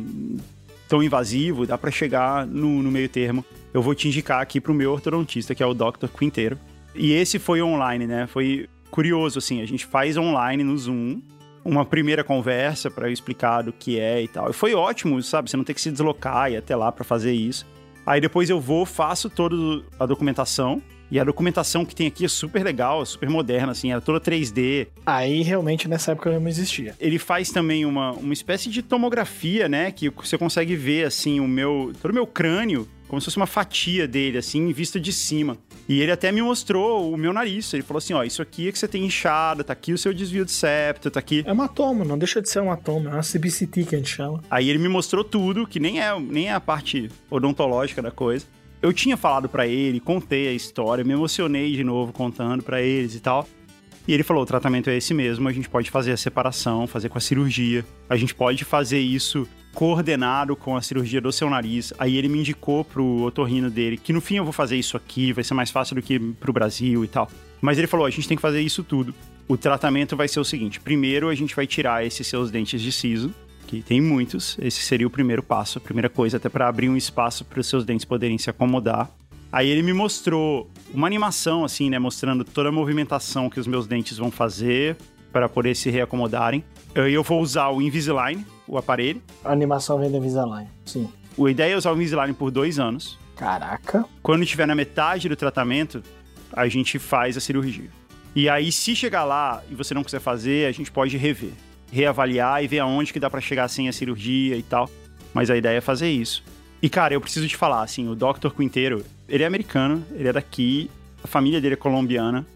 tão invasivo, dá pra chegar no meio termo. Eu vou te indicar aqui pro meu ortodontista, que é o Dr. Quinteiro. E esse foi online, né? Foi curioso, assim, a gente faz online no Zoom, uma primeira conversa pra eu explicar do que é e tal. E foi ótimo, sabe? Você não ter que se deslocar e ir até lá pra fazer isso. Aí depois eu faço toda a documentação. E a documentação que tem aqui é super legal, super moderna, assim, era toda 3D. Aí, realmente, nessa época não existia. Ele faz também uma espécie de tomografia, né? Que você consegue ver, assim, todo o meu crânio, como se fosse uma fatia dele, assim, vista de cima. E ele até me mostrou o meu nariz. Ele falou assim, isso aqui é que você tem inchada, tá aqui o seu desvio de septo, tá aqui... É um atomo, não deixa de ser um atomo, é uma CBCT que a gente chama. Aí ele me mostrou tudo, que nem é a parte odontológica da coisa. Eu tinha falado pra ele, contei a história, me emocionei de novo contando pra eles e tal. E ele falou, o tratamento é esse mesmo, a gente pode fazer a separação, fazer com a cirurgia. A gente pode fazer isso coordenado com a cirurgia do seu nariz. Aí ele me indicou pro otorrino dele, que no fim eu vou fazer isso aqui, vai ser mais fácil do que pro Brasil e tal. Mas ele falou, a gente tem que fazer isso tudo. O tratamento vai ser o seguinte, primeiro a gente vai tirar esses seus dentes de siso, que tem muitos, esse seria o primeiro passo, a primeira coisa, até para abrir um espaço para os seus dentes poderem se acomodar. Aí ele me mostrou uma animação, assim, né, mostrando toda a movimentação que os meus dentes vão fazer para poder se reacomodarem. Eu vou usar o Invisalign, o aparelho. A animação vem do Invisalign, sim. A ideia é usar o Invisalign por 2 anos. Caraca. Quando estiver na metade do tratamento, a gente faz a cirurgia. E aí, se chegar lá e você não quiser fazer, a gente pode reavaliar e ver aonde que dá pra chegar sem a cirurgia e tal. Mas a ideia é fazer isso. E, cara, eu preciso te falar, assim, o Dr. Quinteiro, ele é americano, ele é daqui, a família dele é colombiana,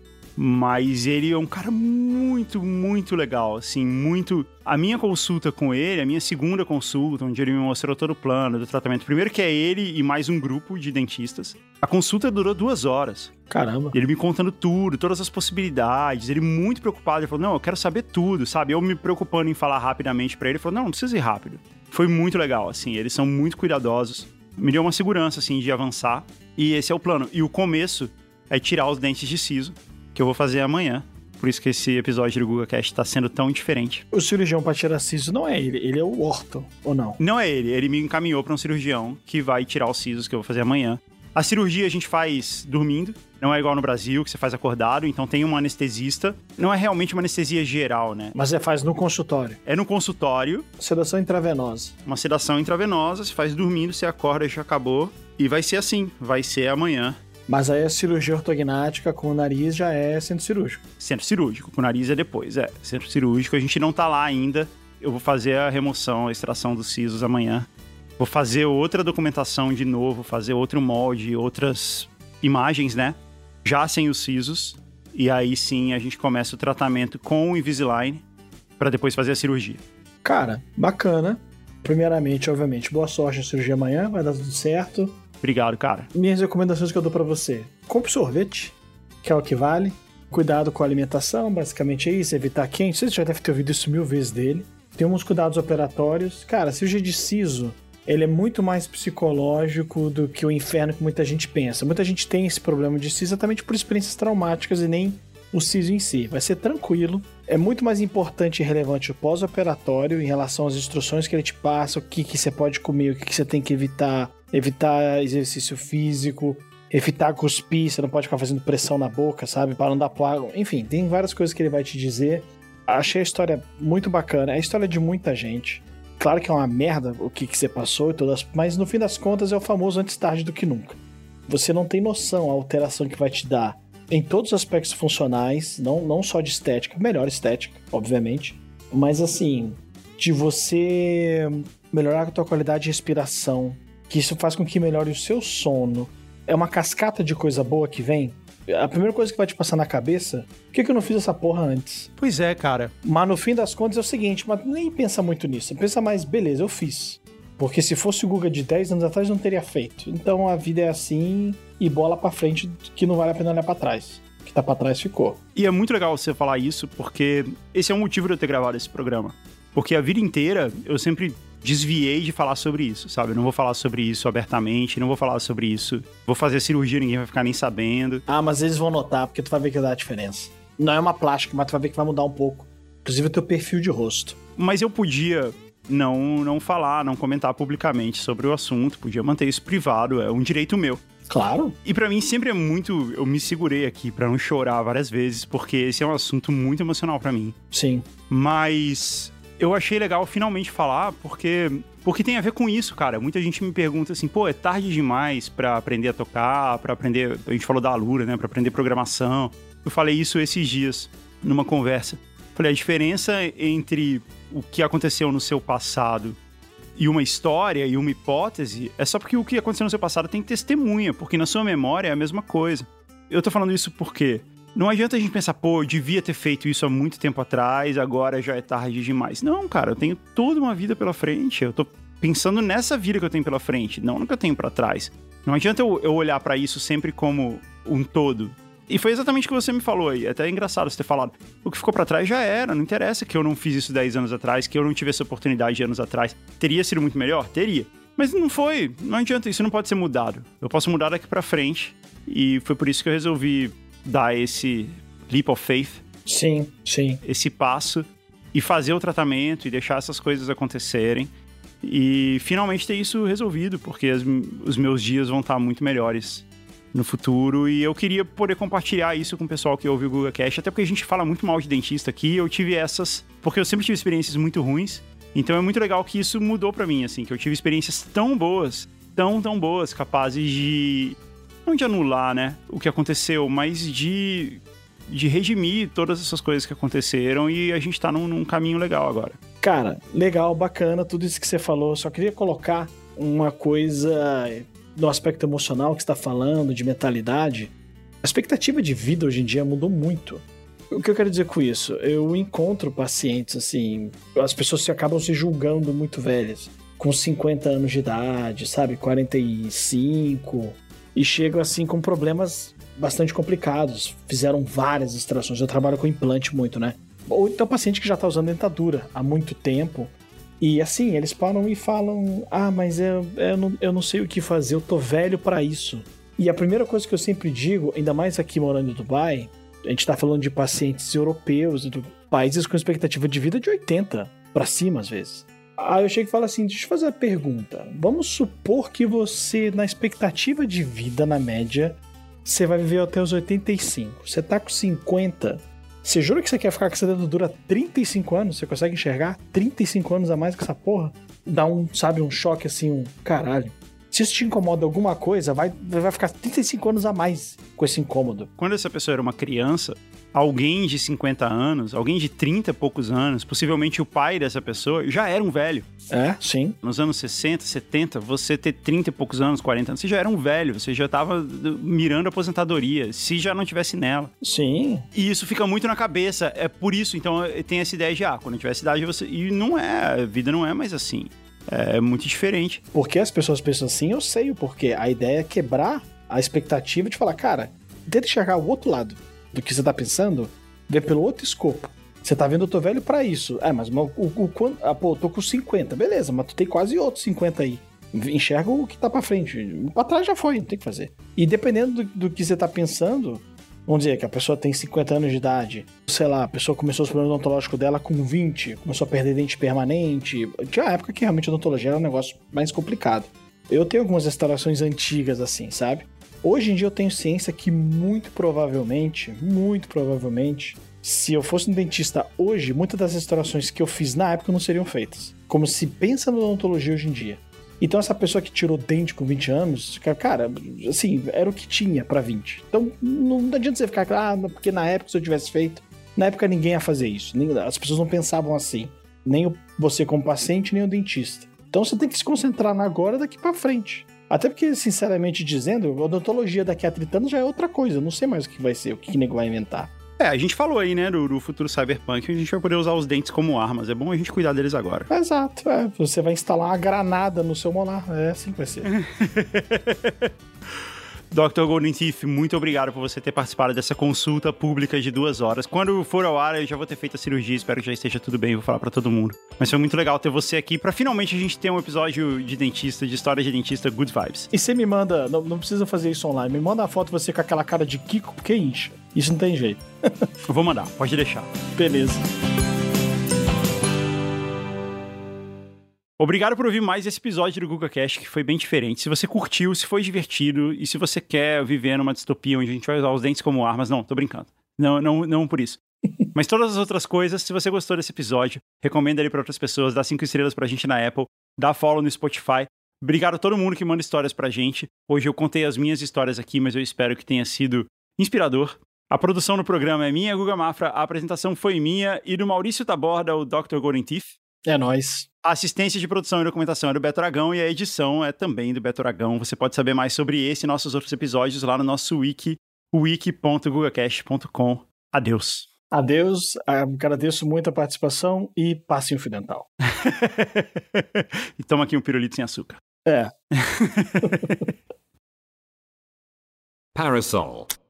mas ele é um cara muito, muito legal, assim, muito... A minha consulta com ele, a minha segunda consulta, onde ele me mostrou todo o plano do tratamento, primeiro que é ele e mais um grupo de dentistas, a consulta durou 2 horas. Caramba. Ele me contando tudo, todas as possibilidades, ele muito preocupado, ele falou, não, eu quero saber tudo, sabe? Eu me preocupando em falar rapidamente pra ele, ele falou, não precisa ir rápido. Foi muito legal, assim, eles são muito cuidadosos, me deu uma segurança, assim, de avançar, e esse é o plano. E o começo é tirar os dentes de siso, que eu vou fazer amanhã. Por isso que esse episódio do GugaCast tá sendo tão diferente. O cirurgião pra tirar siso não é ele é o orto, ou não? Não é ele me encaminhou pra um cirurgião que vai tirar os sisos que eu vou fazer amanhã. A cirurgia a gente faz dormindo, não é igual no Brasil, que você faz acordado, então tem um anestesista. Não é realmente uma anestesia geral, né? Mas você faz no consultório? É no consultório. Sedação intravenosa. Uma sedação intravenosa, você faz dormindo, você acorda e já acabou. E vai ser assim, vai ser amanhã. Mas aí a cirurgia ortognática com o nariz já é centro cirúrgico. Centro cirúrgico, com o nariz é depois, Centro cirúrgico, a gente não tá lá ainda. Eu vou fazer a remoção, a extração dos sisos amanhã. Vou fazer outra documentação de novo, fazer outro molde, outras imagens, né? Já sem os sisos. E aí sim a gente começa o tratamento com o Invisalign para depois fazer a cirurgia. Cara, bacana. Primeiramente, obviamente, boa sorte na cirurgia amanhã, vai dar tudo certo. Obrigado, cara. Minhas recomendações que eu dou pra você. Compre sorvete, que é o que vale. Cuidado com a alimentação, basicamente é isso, evitar quente. Você já deve ter ouvido isso 1000 vezes dele. Tem uns cuidados operatórios. Cara, a cirurgia de siso, ele é muito mais psicológico do que o inferno que muita gente pensa. Muita gente tem esse problema de siso exatamente por experiências traumáticas e nem o siso em si. Vai ser tranquilo. É muito mais importante e relevante o pós-operatório em relação às instruções que ele te passa, o que você pode comer, o que você tem que evitar. Evitar exercício físico, evitar cuspir, você não pode ficar fazendo pressão na boca, sabe? Para não dar plaga. Enfim, tem várias coisas que ele vai te dizer. Achei a história muito bacana. É a história de muita gente. Claro que é uma merda o que você passou e todas, mas no fim das contas é o famoso antes tarde do que nunca. Você não tem noção a alteração que vai te dar em todos os aspectos funcionais, não só de estética, melhor estética, obviamente, mas assim, de você melhorar a tua qualidade de respiração, que isso faz com que melhore o seu sono. É uma cascata de coisa boa que vem. A primeira coisa que vai te passar na cabeça, por que eu não fiz essa porra antes? Pois é, cara. Mas no fim das contas é o seguinte, mas nem pensa muito nisso. Pensa mais, beleza, eu fiz. Porque se fosse o Guga de 10 anos atrás, não teria feito. Então a vida é assim e bola pra frente que não vale a pena olhar pra trás. O que tá pra trás ficou. E é muito legal você falar isso, porque esse é o motivo de eu ter gravado esse programa. Porque a vida inteira eu sempre desviei de falar sobre isso, sabe? Eu não vou falar sobre isso abertamente, não vou falar sobre isso. Vou fazer cirurgia, ninguém vai ficar nem sabendo. Ah, mas eles vão notar, porque tu vai ver que dá a diferença. Não é uma plástica, mas tu vai ver que vai mudar um pouco. Inclusive o teu perfil de rosto. Mas eu podia não falar, não comentar publicamente sobre o assunto, podia manter isso privado, é um direito meu. Claro. E pra mim sempre é muito... Eu me segurei aqui pra não chorar várias vezes, porque esse é um assunto muito emocional pra mim. Sim. Mas eu achei legal finalmente falar, porque tem a ver com isso, cara. Muita gente me pergunta assim, pô, é tarde demais pra aprender a tocar, pra aprender... A gente falou da Alura, né? Pra aprender programação. Eu falei isso esses dias, numa conversa. Falei, a diferença entre o que aconteceu no seu passado e uma história e uma hipótese é só porque o que aconteceu no seu passado tem testemunha, porque na sua memória é a mesma coisa. Eu tô falando isso porque não adianta a gente pensar, pô, eu devia ter feito isso há muito tempo atrás, agora já é tarde demais. Não, cara, eu tenho toda uma vida pela frente, eu tô pensando nessa vida que eu tenho pela frente, não no que eu tenho pra trás. Não adianta eu olhar pra isso sempre como um todo. E foi exatamente o que você me falou aí. Até é engraçado você ter falado. O que ficou pra trás já era. Não interessa que eu não fiz isso 10 anos atrás, que eu não tive essa oportunidade anos atrás. Teria sido muito melhor? Teria. Mas não foi. Não adianta. Isso não pode ser mudado. Eu posso mudar daqui pra frente. E foi por isso que eu resolvi dar esse leap of faith. Sim, sim. Esse passo. E fazer o tratamento e deixar essas coisas acontecerem. E finalmente ter isso resolvido. Porque os meus dias vão estar muito melhores no futuro, e eu queria poder compartilhar isso com o pessoal que ouve o GugaCast, até porque a gente fala muito mal de dentista aqui, eu tive essas, porque eu sempre tive experiências muito ruins, então é muito legal que isso mudou pra mim, assim, que eu tive experiências tão boas, tão boas, capazes de, não de anular, né, o que aconteceu, mas de redimir todas essas coisas que aconteceram, e a gente tá num caminho legal agora. Cara, legal, bacana, tudo isso que você falou, só queria colocar uma coisa no aspecto emocional que você está falando, de mentalidade. A expectativa de vida hoje em dia mudou muito. O que eu quero dizer com isso? Eu encontro pacientes, assim, as pessoas acabam se julgando muito velhas, com 50 anos de idade, sabe, 45, e chegam, assim, com problemas bastante complicados, fizeram várias extrações, eu trabalho com implante muito, né? Ou então paciente que já está usando dentadura há muito tempo, e assim, eles param e falam, mas eu não sei o que fazer, eu tô velho pra isso. E a primeira coisa que eu sempre digo, ainda mais aqui morando em Dubai, a gente tá falando de pacientes europeus, de países com expectativa de vida de 80 pra cima às vezes. Aí eu chego e falo assim, deixa eu fazer uma pergunta. Vamos supor que você, na expectativa de vida, na média, você vai viver até os 85. Você tá com 50... Você jura que você quer ficar com essa dentadura 35 anos? Você consegue enxergar 35 anos a mais com essa porra? Dá um choque assim, caralho. Se isso te incomoda alguma coisa, vai ficar 35 anos a mais com esse incômodo. Quando essa pessoa era uma criança, alguém de 50 anos, alguém de 30 e poucos anos, possivelmente o pai dessa pessoa, já era um velho. É, sim. Nos anos 60, 70, você ter 30 e poucos anos, 40 anos, você já era um velho, você já estava mirando a aposentadoria, se já não tivesse nela. Sim. E isso fica muito na cabeça, é por isso, então, tem essa ideia de, quando eu tiver essa idade, você... E não é, a vida não é mais assim. É muito diferente. Porque as pessoas pensam assim, eu sei o porquê. A ideia é quebrar a expectativa de falar, cara, tenta enxergar o outro lado. do que você tá pensando, vê pelo outro escopo. Você tá vendo, eu tô velho pra isso. Mas eu tô com 50, beleza, mas tu tem quase outros 50 aí. Enxerga o que tá pra frente. Pra trás já foi, não tem o que fazer. E dependendo do que você tá pensando, vamos dizer que a pessoa tem 50 anos de idade, sei lá, a pessoa começou os problemas odontológicos dela com 20, começou a perder dente permanente. Tinha uma época que realmente a odontologia era um negócio mais complicado. Eu tenho algumas restaurações antigas assim, sabe? Hoje em dia eu tenho ciência que muito provavelmente, se eu fosse um dentista hoje, muitas das restaurações que eu fiz na época não seriam feitas. Como se pensa na odontologia hoje em dia. Então essa pessoa que tirou dente com 20 anos, cara, assim, era o que tinha pra 20. Então não adianta você ficar, porque na época se eu tivesse feito, na época ninguém ia fazer isso. As pessoas não pensavam assim. Nem você como paciente, nem o dentista. Então você tem que se concentrar na agora daqui pra frente. Até porque, sinceramente dizendo, a odontologia daqui a 30 anos já é outra coisa. Eu não sei mais o que vai ser, o que o nego vai inventar. A gente falou aí, né, do futuro cyberpunk, a gente vai poder usar os dentes como armas. É bom a gente cuidar deles agora. Exato, você vai instalar uma granada no seu molar. É assim que vai ser. Dr. Golden Teeth, muito obrigado por você ter participado dessa consulta pública de 2 horas. Quando for ao ar, eu já vou ter feito a cirurgia, espero que já esteja tudo bem, vou falar pra todo mundo. Mas foi muito legal ter você aqui pra finalmente a gente ter um episódio de dentista, de história de dentista, good vibes. E você me manda, não precisa fazer isso online, me manda uma foto de você com aquela cara de Kiko, porque incha. Isso não tem jeito. Eu vou mandar, pode deixar. Beleza. Obrigado por ouvir mais esse episódio do GugaCast, que foi bem diferente. Se você curtiu, se foi divertido, e se você quer viver numa distopia onde a gente vai usar os dentes como armas, não, tô brincando. Não por isso. Mas todas as outras coisas, se você gostou desse episódio, recomenda ele pra outras pessoas, dá 5 estrelas pra gente na Apple, dá follow no Spotify. Obrigado a todo mundo que manda histórias pra gente. Hoje eu contei as minhas histórias aqui, mas eu espero que tenha sido inspirador. A produção do programa é minha, Guga Mafra, a apresentação foi minha e do Maurício Taborda, o Dr. Golden Teeth. É nóis. A assistência de produção e documentação é do Beto Aragão e a edição é também do Beto Aragão. Você pode saber mais sobre esse e nossos outros episódios lá no nosso wiki, wiki.gugacast.com. Adeus. Adeus, agradeço muito a participação e passe um fio dental. E toma aqui um pirulito sem açúcar. É. Parasol.